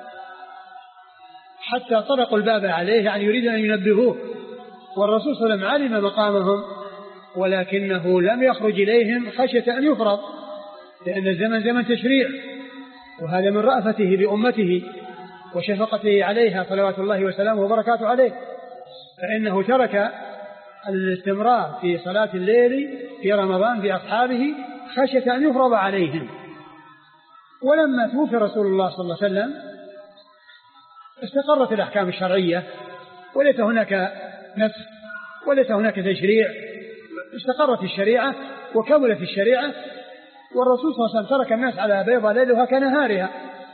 حتى طرقوا الباب عليه، يعني يريد أن ينبهوه، والرسول صلى الله عليه وسلم علم مقامهم ولكنه لم يخرج إليهم خشية أن يفرض، لأن الزمن زمن تشريع، وهذا من رأفته بأمته وشفقته عليها صلوات الله وسلامه وبركاته عليه، فإنه ترك الاستمرار في صلاة الليل في رمضان بأصحابه خشية أن يفرض عليهم. ولما توفي رسول الله صلى الله عليه وسلم استقرت الأحكام الشرعية، وليس هناك نسخ وليس هناك تشريع، استقرت الشريعة وكملت الشريعة، والرسول صلى الله عليه وسلم ترك الناس على بيضاء ليلها كنهارها،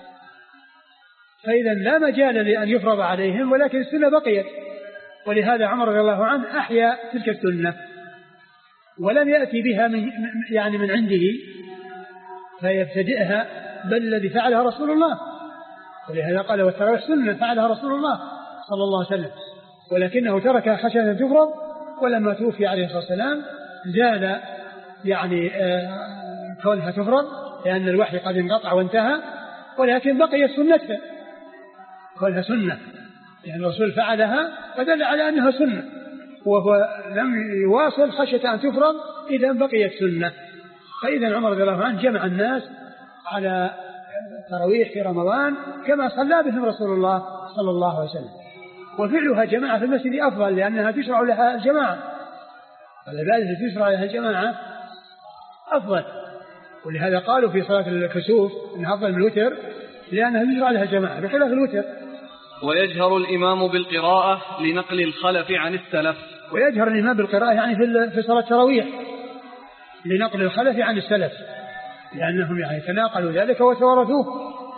فإذا لا مجال لأن يفرض عليهم، ولكن السنة بقيت، ولهذا عمر رضي الله عنه أحيا تلك السنة ولم يأتي بها من عنده فيبتدئها، بل الذي فعلها رسول الله، ولهذا قال والتراويح سنة فعلها رسول الله صلى الله عليه وسلم، ولكنه تركها خشية أن تفرض. ولما توفي عليه الصلاة والسلام زاد يعني كونها تفرض لأن الوحي قد انقطع وانتهى، ولكن بقيت سنتها كونها سنة، يعني الرسول فعلها فدل على أنها سنة، وهو لم يواصل خشية أن تفرض إذا بقيت سنة. فإذا عمر رضي الله عنه جمع الناس على تراويح في رمضان كما صلى بهم رسول الله صلى الله عليه وسلم، وفعلها جماعة في المسجد أفضل لأنها تشرع لها الجماعة، العبادة التي تشرع لها الجماعة أفضل، ولهذا قالوا في صلاة الكسوف أنها أفضل من الوتر لأنها تشرع لها الجماعة بخلاف الوتر. ويجهر الإمام بالقراءة لنقل الخلف عن السلف. ويجهر الإمام بالقراءة يعني في صلاة التراويح لنقل الخلف عن السلف، لأنهم يعني تناقلوا ذلك وتوارثوه.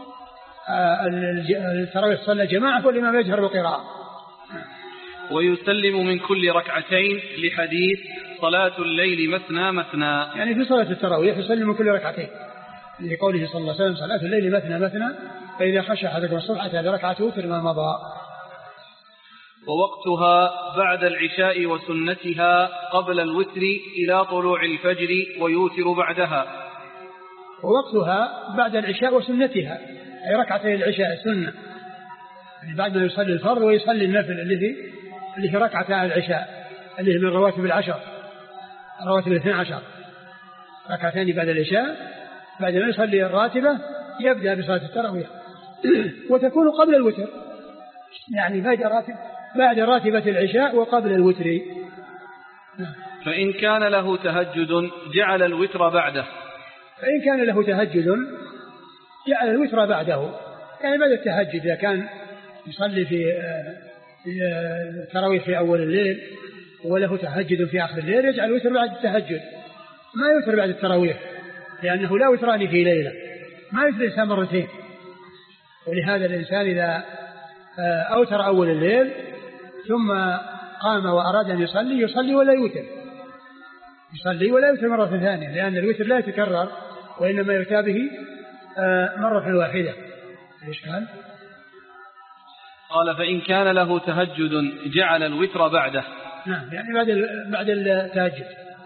التراويح صلى جماعة والإمام يجهر بالقراءة. ويسلم من كل ركعتين لحديث صلاة الليل مثنى مثنى، يعني في صلاة التراويح يسلم من كل ركعتين لقوله صلى الله عليه وسلم صلاة الليل مثنى مثنى فإذا خشى أحدكم الصبح أتى بركعة وتر ما مضى. ووقتها بعد العشاء وسنتها قبل الوتر إلى طلوع الفجر ويوتر بعدها. ووقتها بعد العشاء وسنتها أي ركعتي العشاء السنة، يعني بعد ما يصلي الفرض ويصلي النفل اللي هي ركعتا العشاء اللي هي من رواتب العشر، رواتب 12 ركعتين بعد العشاء، بعد ما يصلي الراتبة يبدأ بصلاة التراويح وتكون قبل الوتر، يعني بعد راتبة العشاء وقبل الوتر. فإن كان له تهجد جعل الوتر بعده. فإن كان له تهجد جعل الوتر بعده، يعني بعد التهجد إذا كان يصلي في التراويح في أول الليل وله تهجد في آخر الليل يجعل الوتر بعد التهجد، ما يوتر بعد التراويح لأنه لا وتران في ليلة، ما يوتر الإنسان مرتين. ولهذا الإنسان إذا أوتر أول الليل ثم قام وأراد أن يصلي ولا يوتر، يصلي ولا يوتر مرة ثانية، لأن الوتر لا يتكرر وإنما يؤتى به مرة واحدة. إيش قال فإن كان له تهجد جعل الوتر بعده. نعم، يعني بعد التهجد،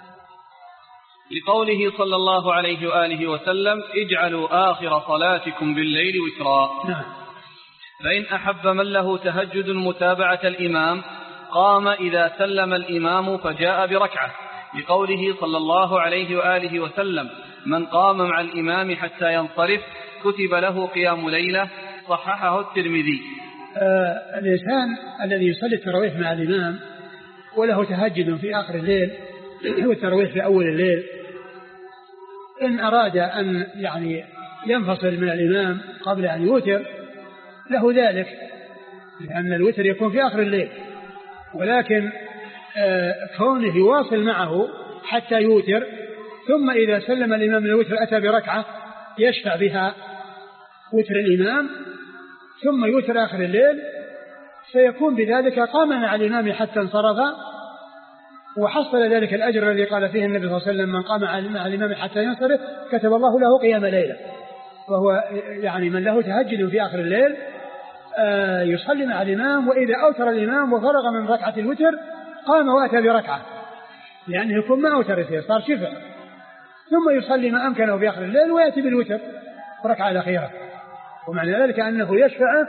لقوله صلى الله عليه وآله وسلم اجعلوا آخر صلاتكم بالليل وترا. نعم. فإن أحب من له تهجد متابعة الإمام قام إذا سلم الإمام فجاء بركعة، لقوله صلى الله عليه وآله وسلم من قام مع الإمام حتى ينصرف كتب له قيام ليلة، صححه الترمذي. الإنسان الذي يصلي التراويح مع الإمام وله تهجد في آخر الليل والتراويح في أول الليل، إن أراد أن يعني ينفصل من الإمام قبل أن يوتر له ذلك، لأن الوتر يكون في آخر الليل، ولكن كونه يواصل معه حتى يوتر، ثم إذا سلم الإمام من الوتر أتى بركعة يشفع بها وتر الإمام ثم يوتر آخر الليل، فيكون بذلك قام مع الإمام حتى انصرف، وحصل ذلك الأجر الذي قال فيه النبي صلى الله عليه وسلم من قام مع الإمام حتى ينصرف كتب الله له قيام ليلة. وهو يعني من له تهجد في آخر الليل يصلي مع الإمام، وإذا أوتر الإمام وفرغ من ركعة الوتر قام وأتى بركعة، لأنه يكون ما أوتر يصير صار شفع، ثم يصلي ما أمكنه في آخر الليل ويأتي بالوتر بركعة الأخيرة. ومعنى ذلك أنه يشفع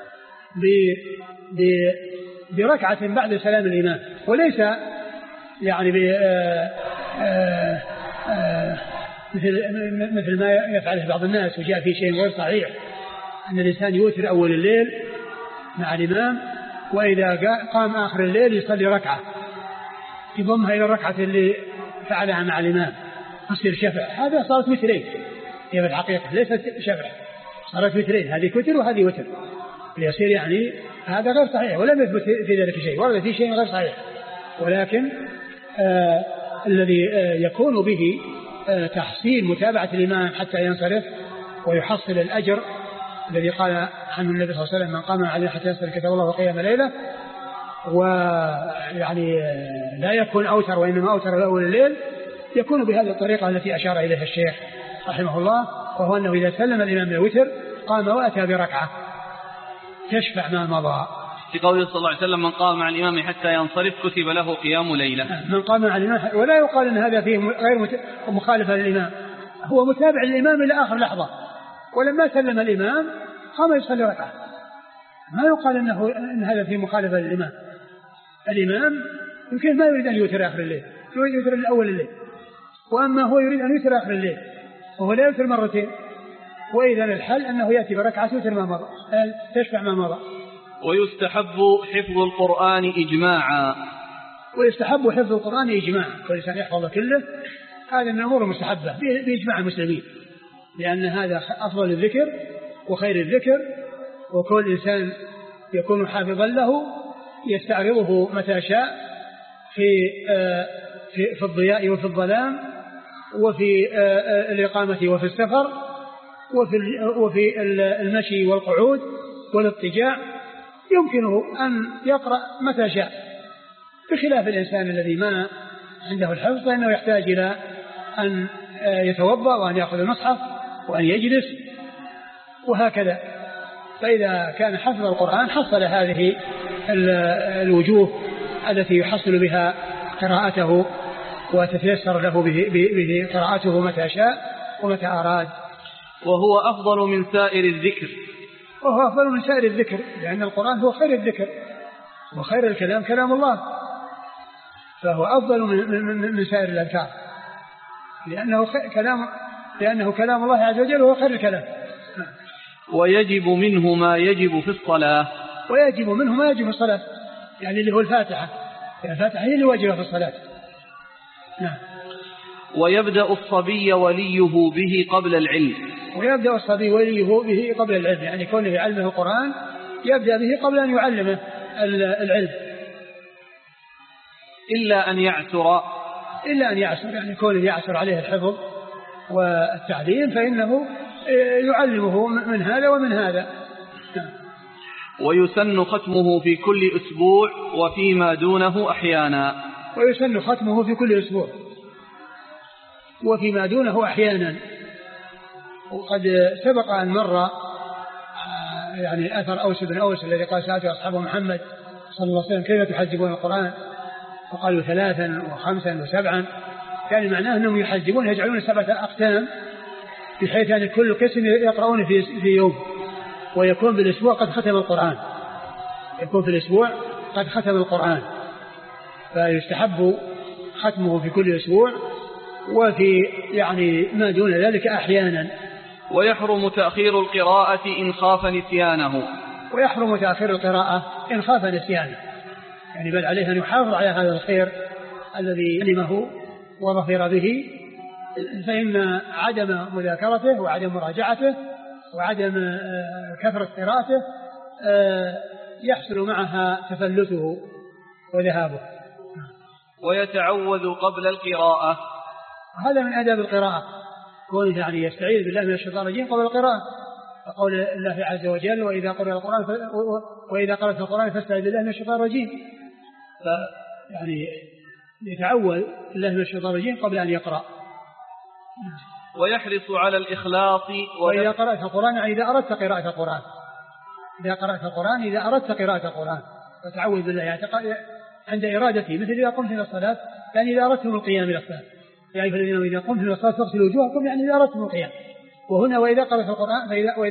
بركعة بعد سلام الإمام، وليس يعني مثل ما يفعله بعض الناس، وجاء في شيء غير صحيح أن الإنسان يوتر أول الليل مع الإمام وإذا قام آخر الليل يصلي ركعة يضمها إلى الركعة اللي فعلها مع الإمام يصير شفع. هذا صارت وترين، هي في الحقيقة ليست شفع، صارت وترين، هذه وتر وهذه وتر، ليصير يعني هذا غير صحيح، ولم يثبت في ذلك شيء، ورد في شيء غير صحيح، ولكن الذي يكون به تحصيل متابعة الإمام حتى ينصرف ويحصل الأجر الذي قال عنه النبي صلى الله عليه وسلم من قام عليه حتى ينصرف كتب الله قيام ليلة، ويعني لا يكون أوتر وإنما أوتر الأول الليل، يكون بهذه الطريقة التي أشار إليها الشيخ رحمه الله، وهو أنه إذا سلم الإمام الوتر قام وأتى بركعة تشفع ما مضى. في قوله صلى الله عليه وسلم من قام مع الإمام حتى ينصرف كتب له قيام ليلة. من قام مع الإمام، ولا يقال أن هذا فيه غير مخالفة للإمام، هو متابع للإمام إلى آخر لحظة، ولما سلم الإمام قام يصلي ركعة. ما يقال إن هذا في مخالفة للإمام. الإمام يمكن ما يريد أن يوتر آخر الليل، يريد يوتر الأول الليل، وأما هو يريد أن يوتر آخر الليل وهو لا يوتر مرتين. وإذا الحل أنه يأتي بركعة يوتر ما مضى، تشفع ما مضى. ويستحب حفظ القرآن إجماعا. ويستحب حفظ القرآن إجماعا، فالإنسان يحفظ كله، هذا من الأمور المستحبة بإجماع المسلمين، لأن هذا أفضل الذكر وخير الذكر، وكل إنسان يكون حافظا له يستعرضه متى شاء في الضياء وفي الظلام، وفي الإقامة وفي السفر، وفي المشي والقعود والاضطجاع، يمكنه أن يقرأ متى شاء، بخلاف الإنسان الذي ما عنده الحفظ فإنه يحتاج إلى أن يتوضأ وأن يأخذ المصحف وأن يجلس وهكذا. فإذا كان حفظ القرآن حصل هذه الوجوه التي يحصل بها قراءته وتتيسر له به قراءته متى شاء ومتى أراد. وهو أفضل من سائر الذكر. وهو أفضل من سائر الذكر، لأن القرآن هو خير الذكر، وخير الكلام كلام الله، فهو أفضل من سائر الأذكار، لأنه كلام الله عز وجل وهو خير الكلام. ويجب منه ما يجب في الصلاة. ويجب منه ما يجب في الصلاة، يعني اللي هو الفاتحة، الفاتحة هي اللي واجبة في الصلاة. نعم. ويبدأ الصبي وليه به قبل العلم. ويبدأ الصبي وليه به قبل العلم، يعني كونه يعلمه القرآن يبدأ به قبل أن يعلمه العلم. إلا أن يعسر. يعني كونه يعسر عليه الحفظ والتعليم فإنه يعلمه من هذا ومن هذا. ويسن ختمه في كل أسبوع وفيما دونه أحيانا. ويسن ختمه في كل أسبوع وفيما دونه أحيانا. وقد سبق أن مر يعني أثر أوس بن أوس الذي قال سألته أصحاب محمد صلى الله عليه وسلم كيف تحجبون القرآن؟ وقالوا 3 و5 و7، يعني معناه أنهم يحجبون يجعلون 7 أقسام، بحيث أن كل قسم يقرؤون في يوم، ويكون بالأسبوع قد ختم القرآن، يكون في الأسبوع قد ختم القرآن. فيستحب ختمه في كل أسبوع وفي يعني ما دون ذلك أحيانا. ويحرم تأخير القراءة إن خاف نسيانه. ويحرم تأخير القراءة إن خاف نسيانه، يعني بل عليه أن يحافظ على هذا الخير الذي علمه وظفر به، فإن عدم مذاكرته وعدم مراجعته وعدم كثرة قراءته يحصل معها تفلته وذهابه. ويتعوذ قبل القراءة. هذا من آداب القراءة، كونه يعني يستعيذ بالله من الشيطان الرجيم قبل القراءة، فقول الله عز وجل وإذا قرأت القرآن فاستعذ بالله من الشيطان الرجيم، فيعني يتعوذ بالله من الشيطان الرجيم قبل أن يقرأ. ويحرص على الإخلاص. وإذا قرأت القرآن يعني إذا أردت قراءة القرآن، إذا أردت قراءة القرآن فتعوذ بالله يعني عند إرادتي، مثل إذا قمت إلى الصلاة، يعني إذا أردتم القيام إلى الصلاة، يعني فالذين إذا قمت إلى الصلاة فاغسلوا وجوهكم، يعني إذا أردتم القيام. وهنا وإذا قرأت القرآن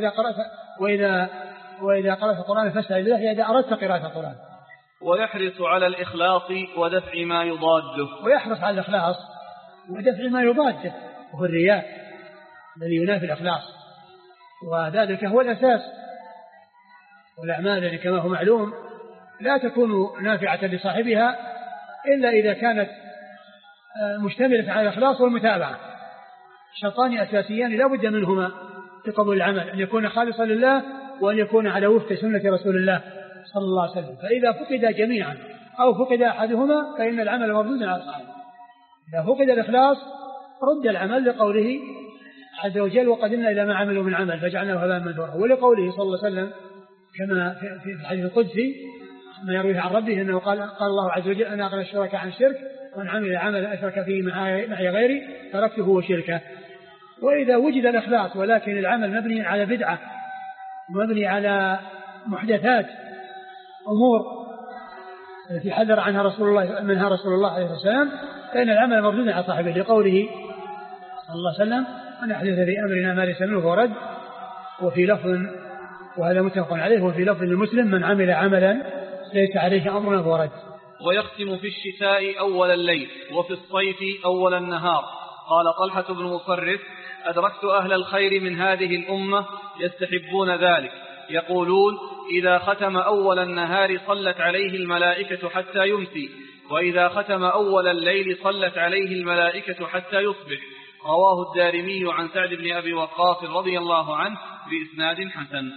وإذا قرأت القرآن فاستعذ بالله، يعني إذا أردت قراءة القرآن. ويحرص على الإخلاص ودفع ما يضاده. ويحرص على الإخلاص ودفع ما يضاده، وهو الرياء الذي ينافي الإخلاص، وذلك هو الأساس. والأعمال يعني كما هو معلوم لا تكون نافعة لصاحبها إلا إذا كانت مشتملة على الإخلاص والمتابعة، شرطان أساسيان لا بد منهما في قبول العمل، أن يكون خالصا لله وأن يكون على وفق سنة رسول الله صلى الله عليه وسلم. فإذا فقد جميعا أو فقد أحدهما فإن العمل مردود على صاحبه. إذا فقد الإخلاص رد العمل لقوله عز وجل وقدمنا إلى ما عملوا من عمل فجعلناه هباء منثورا، ولقوله صلى الله عليه وسلم كما في الحديث القدسي ما يرويه عن ربه أنه قال الله عز وجل أنا أغنى الشركاء عن الشرك ومن عمل عملا أشرك فيه معي غيري تركته وشركه. وإذا وجد الإخلاص ولكن العمل مبني على بدعة مبني على محدثات أمور التي حذر عنها منها رسول الله عليه الصلاة والسلام، فإن العمل مردود على صاحبه، لقوله صلى الله عليه وسلم من أحدث في أمرنا ما ليس منه فهو رد. وفي لفظ وهذا متفق عليه وفي لفظ المسلم من عمل عملا ليس عليه أمرنا فهو رد. ويختم في الشتاء أول الليل وفي الصيف أول النهار. قال طلحة بن مفرس أدركت أهل الخير من هذه الأمة يستحبون ذلك، يقولون إذا ختم أول النهار صلت عليه الملائكة حتى يمسي، وإذا ختم أول الليل صلت عليه الملائكة حتى يصبح. رواه الدارمي عن سعد بن أبي وقاص رضي الله عنه بإسناد حسن.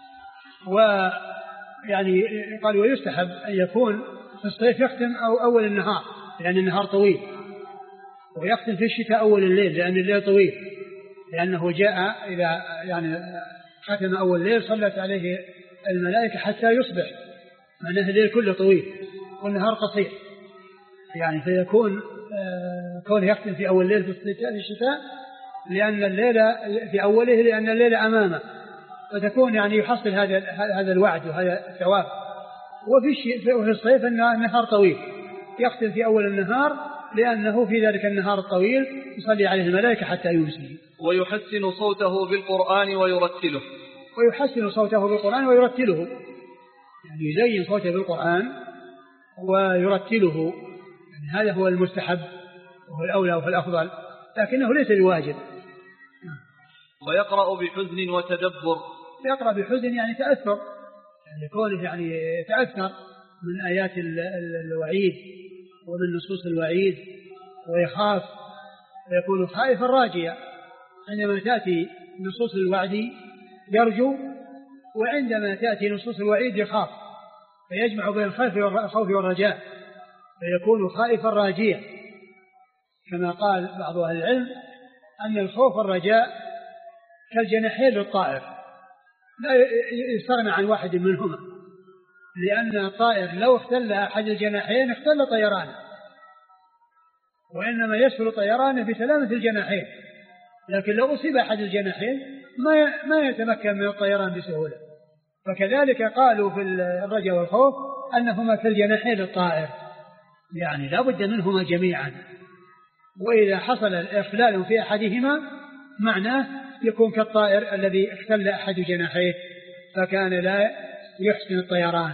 ويعني قال ويستحب أن يكون في الصيف يختم أول النهار لأن النهار طويل، ويختم في الشتاء أول الليل لأن الليل طويل، لأنه جاء إذا يعني ختم أول الليل صلت عليه الملائكة حتى يصبح، معناه الليل كله طويل والنهار قصير، يعني فيكون كونه يختم في أول الليل في الشتاء لأن الليل في أوله لأن الليل أمامه، فتكون يعني يحصل هذا الوعد وهذا الثواب. وفي الصيف النهار طويل يختم في أول النهار لأنه في ذلك النهار الطويل يصلي عليه الملائكة حتى يمسي. ويحسن صوته بالقرآن ويرتله. ويحسن صوته بالقرآن ويرتله، يعني يزين صوته بالقرآن ويرتله، يعني هذا هو المستحب وهو الأولى وهو الأفضل، لكنه ليس بواجب. ويقرأ بحزن وتدبر. يقرأ بحزن يعني تأثر، يعني كونه يعني يتأثر من آيات الوعيد ومن نصوص الوعيد ويخاف ويكون خائفا راجيا. عندما تأتي نصوص الوعد يرجو، وعندما تأتي نصوص الوعيد يخاف، فيجمع بين الخوف والرجاء، فيكون خائفا راجيا، كما قال بعض أهل العلم أن الخوف والرجاء كالجناحين للطائر لا يستغنى عن واحد منهما، لأن الطائر لو اختل أحد الجناحين اختل طيرانه، وإنما يسهل طيرانه بسلامة الجناحين، لكن لو أصيب أحد الجناحين ما يتمكن من الطيران بسهولة. فكذلك قالوا في الرجاء والخوف أنهما كالجناحين للطائر، يعني لا بد منهما جميعا، وإذا حصل اختلال في أحدهما معناه يكون كالطائر الذي اختل أحد جناحيه فكان لا يحسن الطيران.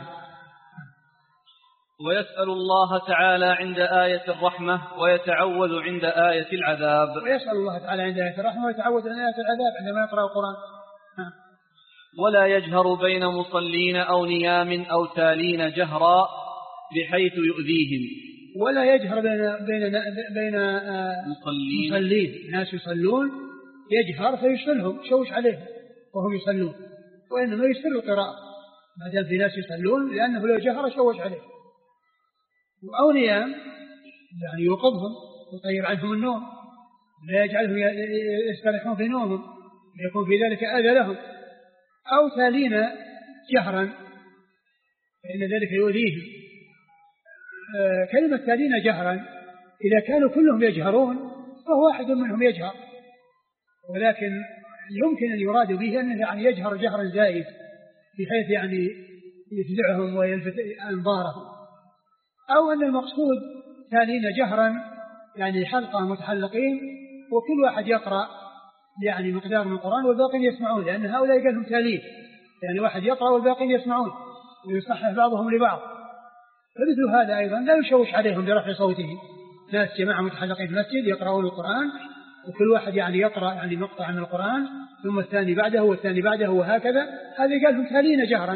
ويسأل الله تعالى عند آية الرحمة ويتعوذ عند آية العذاب. ويسأل الله تعالى عند آية الرحمة ويتعوذ عند آية العذاب عندما يقرأ القرآن. ولا يجهر بين مصلين أو نيام أو تالين جهرا بحيث يؤذيهم. ولا يجهر بين مصلين، ناس يصلون يجهر فيشغلهم شوش عليهم وهم يصلون، وإنما يسر القراءة ما دام في ناس يصلون، لأنه لو جهر شوش عليهم. أو نيام يعني يوقظهم ويطير عنهم النوم، لا يجعلهم يستريحون في نومهم يكون في ذلك أذى لهم. أو تالين جهرا فإن ذلك يؤذيهم. كلمة تالين جهرا إذا كانوا كلهم يجهرون فهو واحد منهم يجهر، ولكن يمكن أن يراد به أنه يعني يجهر جهرا زائد بحيث يعني يفزعهم ويلفت أنظارهم، أو أن المقصود تالين جهرا يعني حلقة متحلقين وكل واحد يقرأ يعني مقدار من القرآن والباقين يسمعون، لأن هؤلاء قالهم تالين يعني واحد يقرأ والباقين يسمعون ويصحح بعضهم لبعض. فمثل هذا أيضا لا يشوش عليهم برفع صوته، ناس جماعة متحلقين في المسجد يقرؤون القرآن وكل واحد يعني يقرأ يعني مقطع من القرآن ثم الثاني بعده والثاني بعده وهكذا، هذا قالهم تالين جهرا.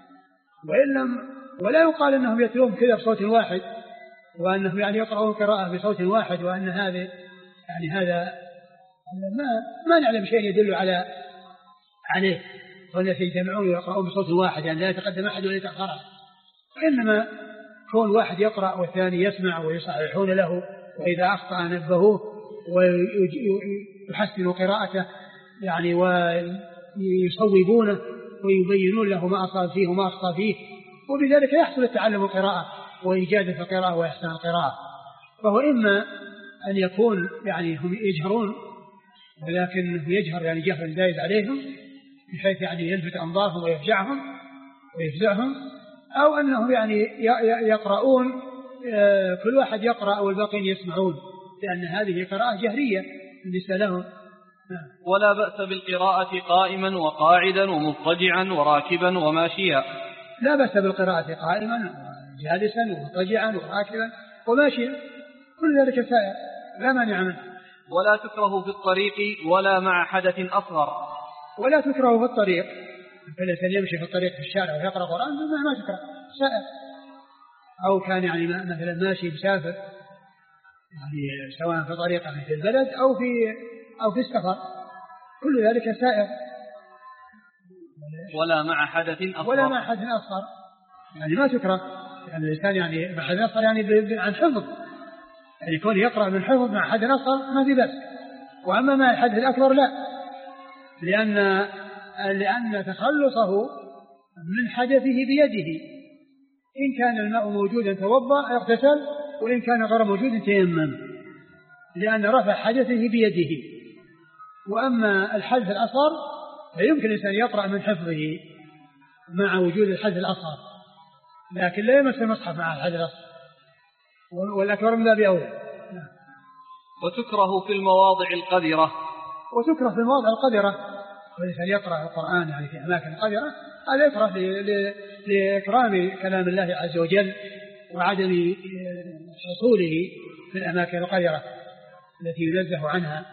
ولا يقال أنهم يتلون كذا بصوت واحد وأنهم يعني يقرؤون قراءة بصوت واحد، وأن هذا يعني هذا ما نعلم شيء يدل عليه، والناس يجتمعون ويقرؤون بصوت واحد يعني لا يتقدم أحد ولا يتأخر، وإنما كون واحد يقرأ والثاني يسمع ويصححون له، وإذا أخطأ نبهوه ويحسن قراءته يعني ويصوبونه ويبينون له ما أصاب فيه وما أخطأ فيه، وبذلك يحصل التعلم القراءة وإجادة القراءة وإحسان القراءة. فهو إما أن يكون يعني هم يجهرون ولكن يجهر يعني جهر زايد عليهم بحيث يعني يلفت أنظارهم ويفزعهم، أو أنهم يعني يقرؤون كل واحد يقرأ والباقين يسمعون، لأن هذه قراءة جهرية بالنسبة لهم. ولا بأس بالقراءة قائما وقاعدا ومضطجعا وراكبا وماشيا. لا بأس بالقراءة قائما وجالسا ومضطجعا وراكبا وماشيا، كل ذلك سائر لا مانع منه. ولا تكره في الطريق ولا مع حدث أصغر. ولا تكره في الطريق، فالإنسان يمشي في الطريق في الشارع ويقرأ قرآن ما تكره، سائر. أو كان يعني مثلا ماشي مسافر، يعني سواء في طريقة في البلد أو في السفر، كل ذلك سائر. ولا مع حدث أصغر. ولا مع حدث أصغر، يعني ما تكره. يعني الإنسان يعني مع حدث أصغر يعني عن حفظ، يعني يكون يقرأ من حفظ مع حدث أصغر ما في بأس. وأما مع الحدث الأكبر لا، لأن تخلصه من حدثه بيده. إن كان الماء موجودا توضأ يغتسل، وإن كان غير موجود تيمم، لأن رفع حدثه بيده. وأما الحدث الأصغر فيمكن الإنسان يقرأ من حفظه مع وجود الحدث الأصغر، لكن لا يمس المصحف مع الحدث الأصغر، والأكبر من ذا بأولى. وتكره في المواضع القذرة. وتكره في المواضع القذرة، والإنسان يقرأ القرآن يعني في أماكن قذرة، هذا يكره لإكرام كلام الله عز وجل وعدم حصوله في الأماكن القذرة التي ينزه عنها.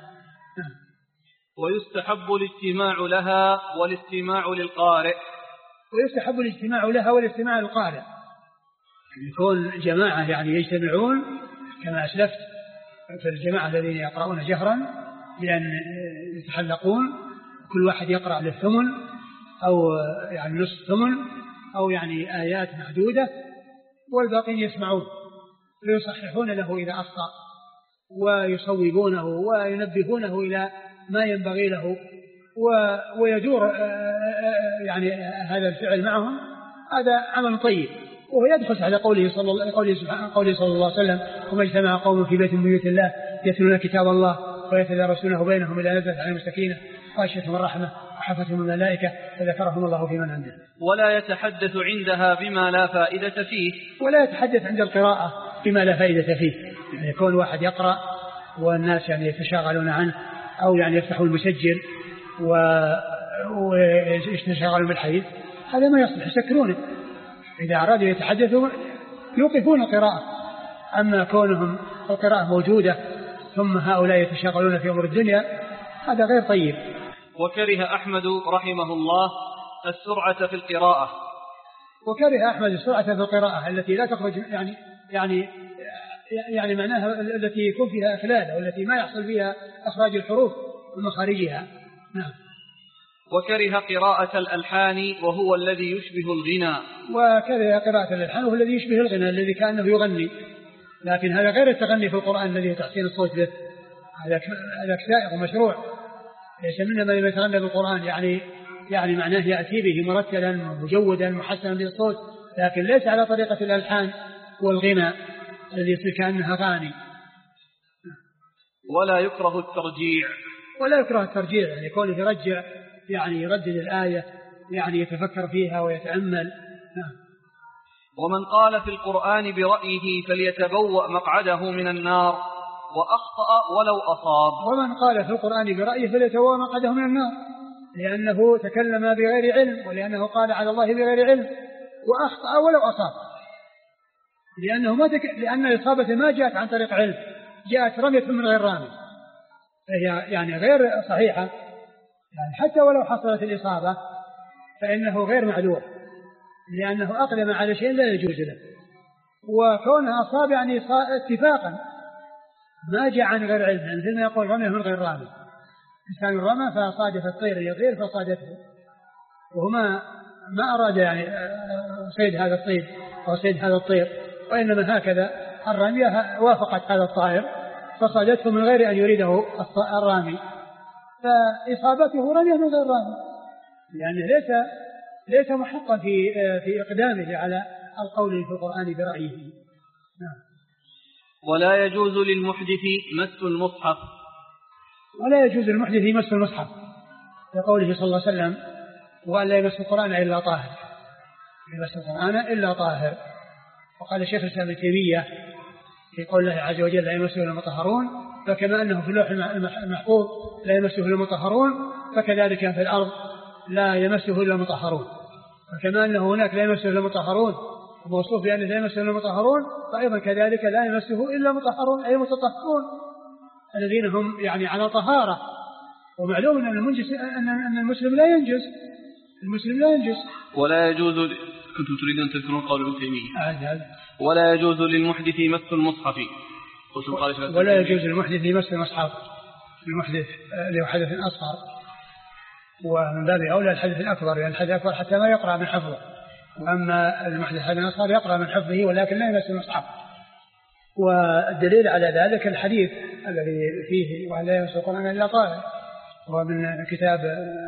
ويستحب الاجتماع لها والاستماع للقارئ. ويستحب الاجتماع لها والاستماع للقارئ، يعني يكون جماعة يعني يجتمعون كما أسلفت في الجماعة الذين يقرؤون جهرا بأن يتحلقون، كل واحد يقرأ للثمن أو يعني نصف ثمن أو يعني آيات محدودة، والباقين يسمعون ويصححون له إذا أخطأ ويصوبونه وينبهونه إلى ما ينبغي له، ويدور يعني هذا الفعل معهم. هذا عمل طيب، وهو يدخل على قوله صلى الله عليه وسلم: وما اجتمع قوم في بيت من بيوت الله يتلون كتاب الله ويتدارسونه بينهم إلا نزلت عليهم السكينة غشيتهم الرحمة وحفتهم الملائكة وذكرهم الله في من عنده. ولا يتحدث عندها بما لا فائدة فيه. ولا يتحدث عند القراءة بما لا فائدة فيه، يعني يكون واحد يقرأ والناس يعني يتشاغلون عنه، أو يعني يفتحوا المسجل ويتشاغلون بالحديث، هذا ما يصلح، يسكرونه. إذا أرادوا يتحدثوا يوقفون القراءة. أما كونهم القراءة موجودة ثم هؤلاء يتشاغلون في أمور الدنيا، هذا غير طيب. وكره أحمد رحمه الله السرعة في القراءة. وكره أحمد السرعة في القراءة التي لا تخرج يعني معناها التي يكون فيها إخلال، والتي ما يحصل فيها إخراج الحروف ومخارجها. نعم. وكره قراءة الألحان وهو الذي يشبه الغنى. وكره قراءة الألحان وهو الذي يشبه الغنى الذي كأنه يغني، لكن هذا غير التغني في القرآن الذي تحسين الصوت به، هذا سائغ ومشروع، ليس منا من يتغنى بالقرآن يعني معناه يأتي به مرتلا مجودا محسنا بالصوت، لكن ليس على طريقة الألحان والغنى الذي يصير كأنها غاني. ولا يكره الترجيع. ولا يكره الترجيع، يعني يكون يرجع، يعني يردد الآية، يعني يتفكر فيها ويتأمل. ومن قال في القرآن برأيه فليتبوأ مقعده من النار وأخطأ ولو أصاب. ومن قال في القرآن برأيه فليتبوأ مقعده من النار، لأنه تكلم بغير علم، ولأنه قال على الله بغير علم، وأخطأ ولو أصاب، لأن الإصابة ما جاءت عن طريق علم، جاءت رمية من غير رامي، فهي يعني غير صحيحة، يعني حتى ولو حصلت الإصابة فإنه غير معذور، لأنه أقدم على شيء لا يجوز له، وكونه أصاب يعني اتفاقا ما جاء عن غير علم، يعني مثل ما يقول رمية من غير رامي، إنسان رمى فصادف الطير يطير فصادته، وهما ما أراد يعني صيد هذا الطير أو صيد هذا الطير، وإنما هكذا الرمية وافقت هذا الطائر فصادته من غير أن يريده الرامي، فإصابته رمية من غير رامي، لأنه ليس محقا في إقدامه على القول في القرآن برأيه. ولا يجوز للمحدث مس المصحف. ولا يجوز للمحدث مس المصحف، لقوله صلى الله عليه وسلم: وأن لا يمس القرآن إلا طاهر. يمس القرآن إلا طاهر. وقال الشيخ الإسلام ابن تيمية في قول الله عز وجل: لا يمسه إلا المطهرون، فكما أنه في اللوح المحفوظ لا يمسه إلا المطهرون فكذلك في الأرض لا يمسه إلا المطهرون. فكما أنه هناك لا يمسه إلا المطهرون وموصوف بأنه لا يمسه إلا المطهرون فأيضا كذلك لا يمسه إلا المطهرون أي المتطهرون الذين هم يعني على طهارة. ومعلوم أن المسلم لا ينجس. المسلم لا ينجس. ولا يجوز. كنتم تريدون أن تذكرون قول ابن تيمية. ولا يجوز للمحدث مس المصحف. ولا يجوز للمحدث مس المصحف. المحدث له حدث أصغر ومن باب أولى الحدث الأكبر لأن الحدث الأكبر حتى ما يقرأ من حفظه. وأما المحدث حدث أصغر يقرأ من حفظه ولكن لا يمس المصحف. والدليل على ذلك الحديث الذي فيه ولا يمس القرآن إلا طاهر هو من كتاب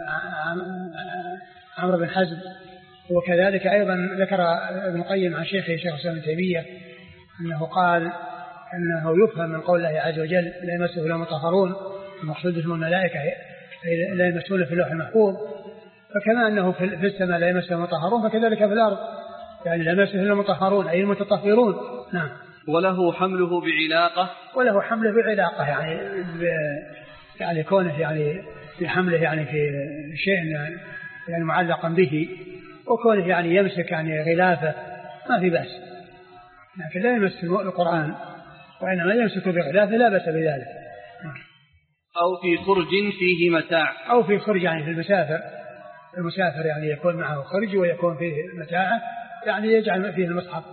عمرو بن حزم. وكذلك أيضا ذكر ابن القيم عن شيخ الإسلام ابن تيمية أنه قال أنه يفهم من قول الله عز وجل لا يمسه إلا المطهرون المقصود بهم الملائكة لا يمسون في اللوح المحفوظ. فكما أنه في السماء لا يمسه المطهرون فكذلك في الأرض يعني لا يمسه إلا المطهرون أي المتطهرون. نعم. وله حمله بعلاقة. وله حمله بعلاقة يعني كونه يعني في حمله يعني في شيء يعني معلقا به وكونه يعني يمسك يعني غلافه ما في بأس. لكن لا يمس القرآن وإنما يمسك بغلافه لا بأس بذلك. أو في خرج فيه متاع. أو في خرج يعني في المسافر يعني يكون معه خرج ويكون فيه متاعه يعني يجعل فيه المصحف.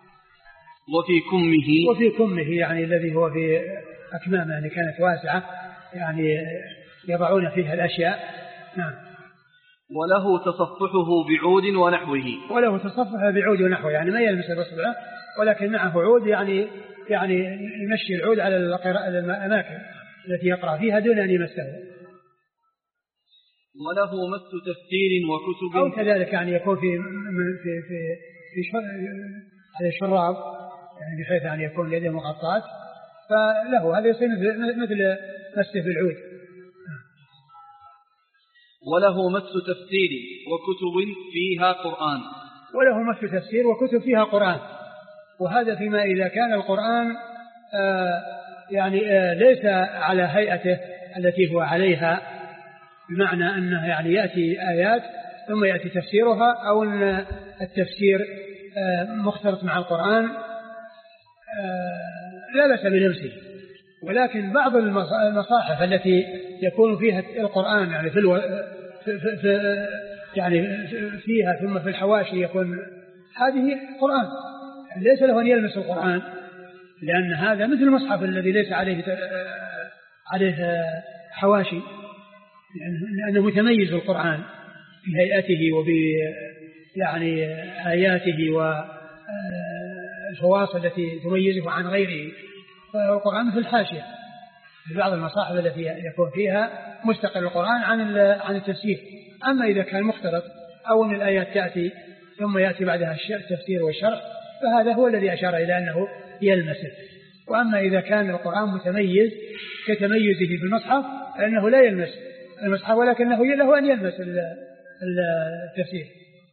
وفي كمه يعني الذي هو في أكمامه يعني كانت واسعة يعني يضعون فيها الأشياء. نعم. وله تصفحه بعود ونحوه. وله تصفحه بعود ونحوه يعني ما يلمس بصبعه ولكن معه عود يعني يمشي العود على الأماكن التي يقرأ فيها دون أن يمسه. وله مس تفسير وكتب. أو كذلك يعني يكون في الشراب يعني بحيث أن يكون يده مغطاة فله هذا يصير مثل مسه بالعود. وله مس تفسير وكتب فيها قرآن. وله مس تفسير وكتب فيها قرآن. وهذا فيما إذا كان القرآن يعني ليس على هيئته التي هو عليها بمعنى أنه يعني يأتي آيات ثم يأتي تفسيرها أو أن التفسير مختلط مع القرآن لا بأس بلمسه. ولكن بعض المصاحف التي يكون فيها القرآن يعني يعني فيها ثم في الحواشي يكون هذه قرآن ليس له أن يلمس القرآن لأن هذا مثل المصحف الذي ليس عليه حواشي لأنه متميز بالقرآن في هيئته وب يعني آياته والفواصل التي تميزه عن غيره. فالقرآن في الحاشية في بعض المصاحف التي يكون فيها مستقل القرآن عن التفسير. أما إذا كان مختلط أو أن الآيات تأتي ثم يأتي بعدها التفسير والشرح فهذا هو الذي أشار إلى أنه يلمسه. وأما إذا كان القرآن متميز كتميزه في المصحف فإنه لا يلمس المصحف ولكنه له أن يلمس التفسير.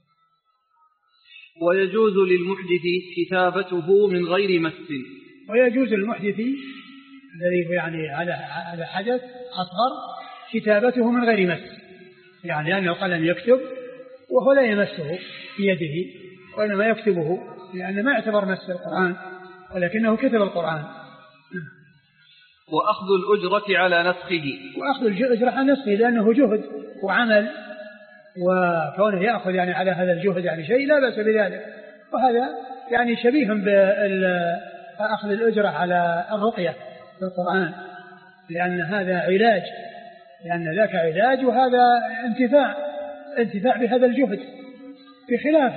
ويجوز للمحدث كتابته من غير مس. ويجوز للمحدث الذي يعني على حدث أصغر كتابته من غير مس يعني أن القلم يكتب وهو لا يمسه بيده وإنما يكتبه لأنه ما يعتبر مس القرآن ولكنه كتب القرآن. وأخذ الأجرة على نسخه. وأخذ الأجرة على نسخه لأنه جهد وعمل وكونه يأخذ يعني على هذا الجهد يعني شيء لا بأس بذلك. وهذا يعني شبيه بأخذ الأجرة على الرقية في القرآن لأن هذا علاج لأن ذاك علاج وهذا انتفاع بهذا الجهد بخلاف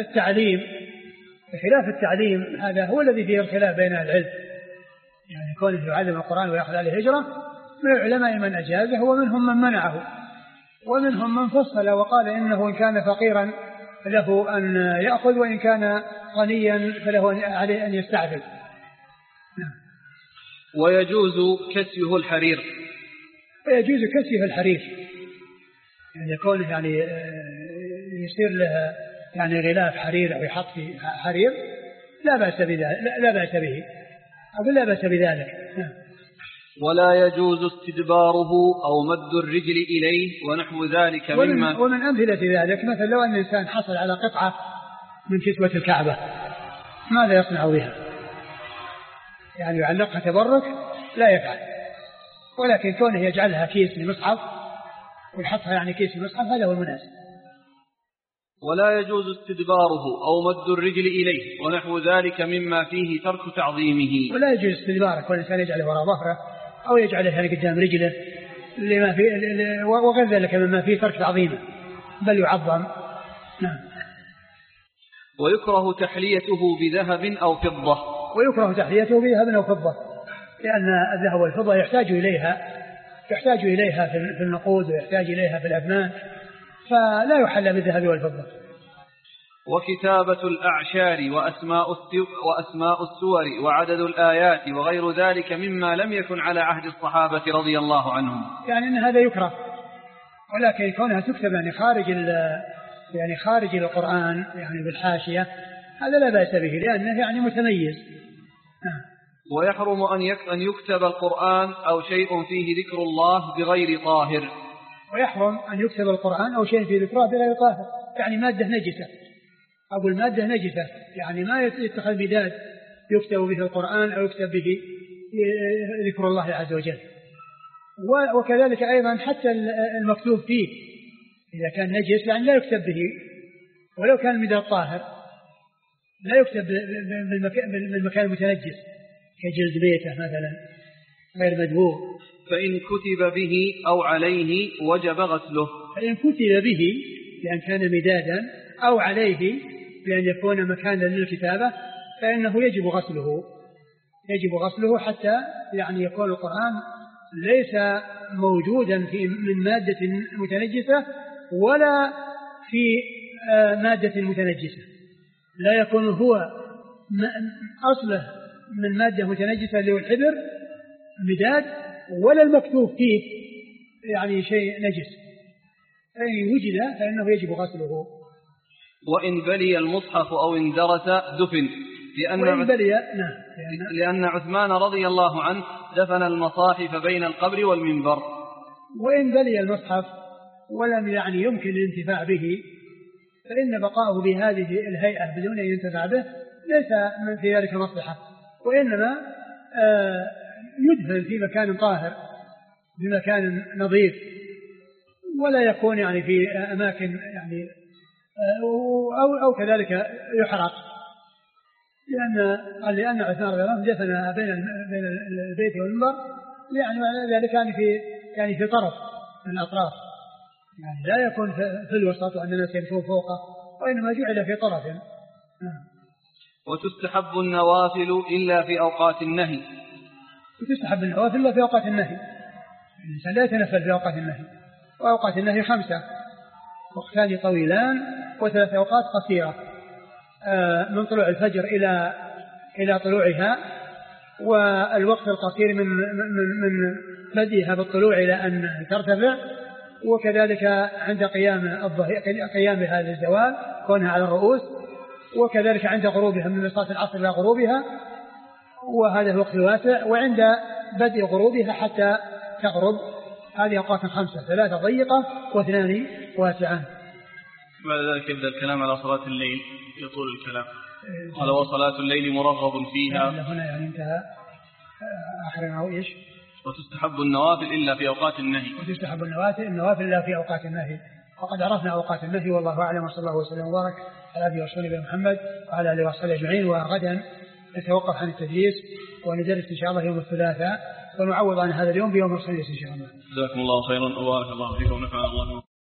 التعليم هذا هو الذي فيه الخلاف بين العلم يعني كونه يعلم القرآن ويأخذ عليه هجرة من العلماء من أجازه ومنهم من منعه ومنهم من فصل وقال إنه إن كان فقيرا له أن يأخذ وإن كان غنيا فله عليه أن يستعفف. ويجوز كسيه الحرير. ويجوز كسيه الحرير يعني يكون يعني يصير له يعني غلاف حرير أو يحط فيه حرير لا بأس به. ولا يجوز استدباره أو مد الرجل إليه ونحو ذلك مما ومن أمثلة ذلك مثلا لو أن الإنسان حصل على قطعة من كسوة الكعبة ماذا يصنع بها؟ يعني يعلقها تبرك؟ لا يفعل، ولكن كونه يجعلها كيس لمصحف ويحطها يعني كيس لمصحف هذا هو المناسب. ولا يجوز استدباره أو مد الرجل إليه ونحو ذلك مما فيه ترك تعظيمه. ولا يجوز استدباره والإنسان يجعله وراء ظهره أو يجعله يعني قدام رجله لما فيه وغير ذلك مما فيه ترك تعظيمه، بل يعظم. نعم. ويكره تحليته بذهب أو فضة. ويكره تحليته بذهب أو فضة، لأن الذهب والفضة يحتاج إليها في النقود ويحتاج إليها في الأثمان، فلا يحل بالذهب والفضة. وكتابة الأعشار وأسماء السور وعدد الآيات وغير ذلك مما لم يكن على عهد الصحابة رضي الله عنهم. يعني أن هذا يكره، ولكن كونها تكتب يعني خارج القرآن يعني بالحاشية هذا لا بأس به لأنه يعني متميز. ويحرم أن يكتب القرآن أو شيء فيه ذكر الله بغير طاهر. ويحرم أن يكتب القرآن أو شيء فيه ذكر الله بغير طاهر، يعني مادة نجسة. أقول مادة نجسة يعني ما يتخذ بداد يكتب به القرآن أو يكتب به ذكر الله عز وجل. وكذلك أيضا حتى المكتوب فيه إذا كان نجس يعني لا يكتب به، ولو كان المداد طاهر لا يكتب بالمكان المتنجس كجلد بيته مثلا غير مدبوغ. فإن كتب به أو عليه وجب غسله. فإن كتب به لأن كان مدادا أو عليه بأن يكون مكانا للكتابة فإنه يجب غسله حتى يعني يكون القرآن ليس موجودا من مادة متنجسة ولا في مادة متنجسة، لا يكون هو أصله من مادة متنجسة اللي هو الحبر مداد ولا المكتوب فيه يعني شيء نجس، فإن وجد فإنه يجب غسله. وإن بلي المصحف أو اندرس دفن، لأن عثمان رضي الله عنه دفن المصاحف بين القبر والمنبر. وإن بلي المصحف ولم يعني يمكن الانتفاع به فإن بقاؤه بهذه الهيئة بدون أن ينتفع به ليس من في ذلك مصلحة، وإنما يدفن في مكان طاهر بمكان نظيف ولا يكون يعني في أماكن يعني أو كذلك يحرق، لأن عثمان رضي الله عنه دفن بين البيت والمنبر يعني ذلك يعني في طرف من الأطراف، يعني لا يكون في الوسط وأن الناس يمشون فوقه، وإنما جعل في طرف. وتستحب النوافل إلا في أوقات النهي. وتستحب النوافل إلا في أوقات النهي، الإنسان لا يتنفل في أوقات النهي، وأوقات النهي 5: وقتان طويلان و3 أوقات قصيرة، من طلوع الفجر إلى طلوعها، والوقت القصير من بديها بالطلوع إلى أن ترتفع، وكذلك عند قيامها للزوال كونها على الرؤوس، وكذلك عند غروبها من صلاة العصر إلى غروبها وهذا الوقت واسع، وعند بدء غروبها حتى تغرب هذه أوقات 5، 3 ضيقة و2 واسعان. بعد ذلك يبدأ الكلام على صلاة الليل يطول الكلام. قال وصلاة الليل مرغب فيها. هنا يعني انتهى آخرنا هو إيش؟ وتستحب النوافل إلا في أوقات النهي. وتستحب النوافل إلا في أوقات النهي. وقد عرفنا أوقات النهي والله أعلم، وصلى الله وسلم وبارك على أبي ورسوله محمد وعلى آله وصحبه أجمعين. وغدا نتوقف عن التدريس وندرس إن شاء الله يوم الثلاثاء ونعوض عن هذا اليوم بيوم الخميس إن شاء الله. جزاكم الله خيرا وبارك الله فيكم ونفعنا الله.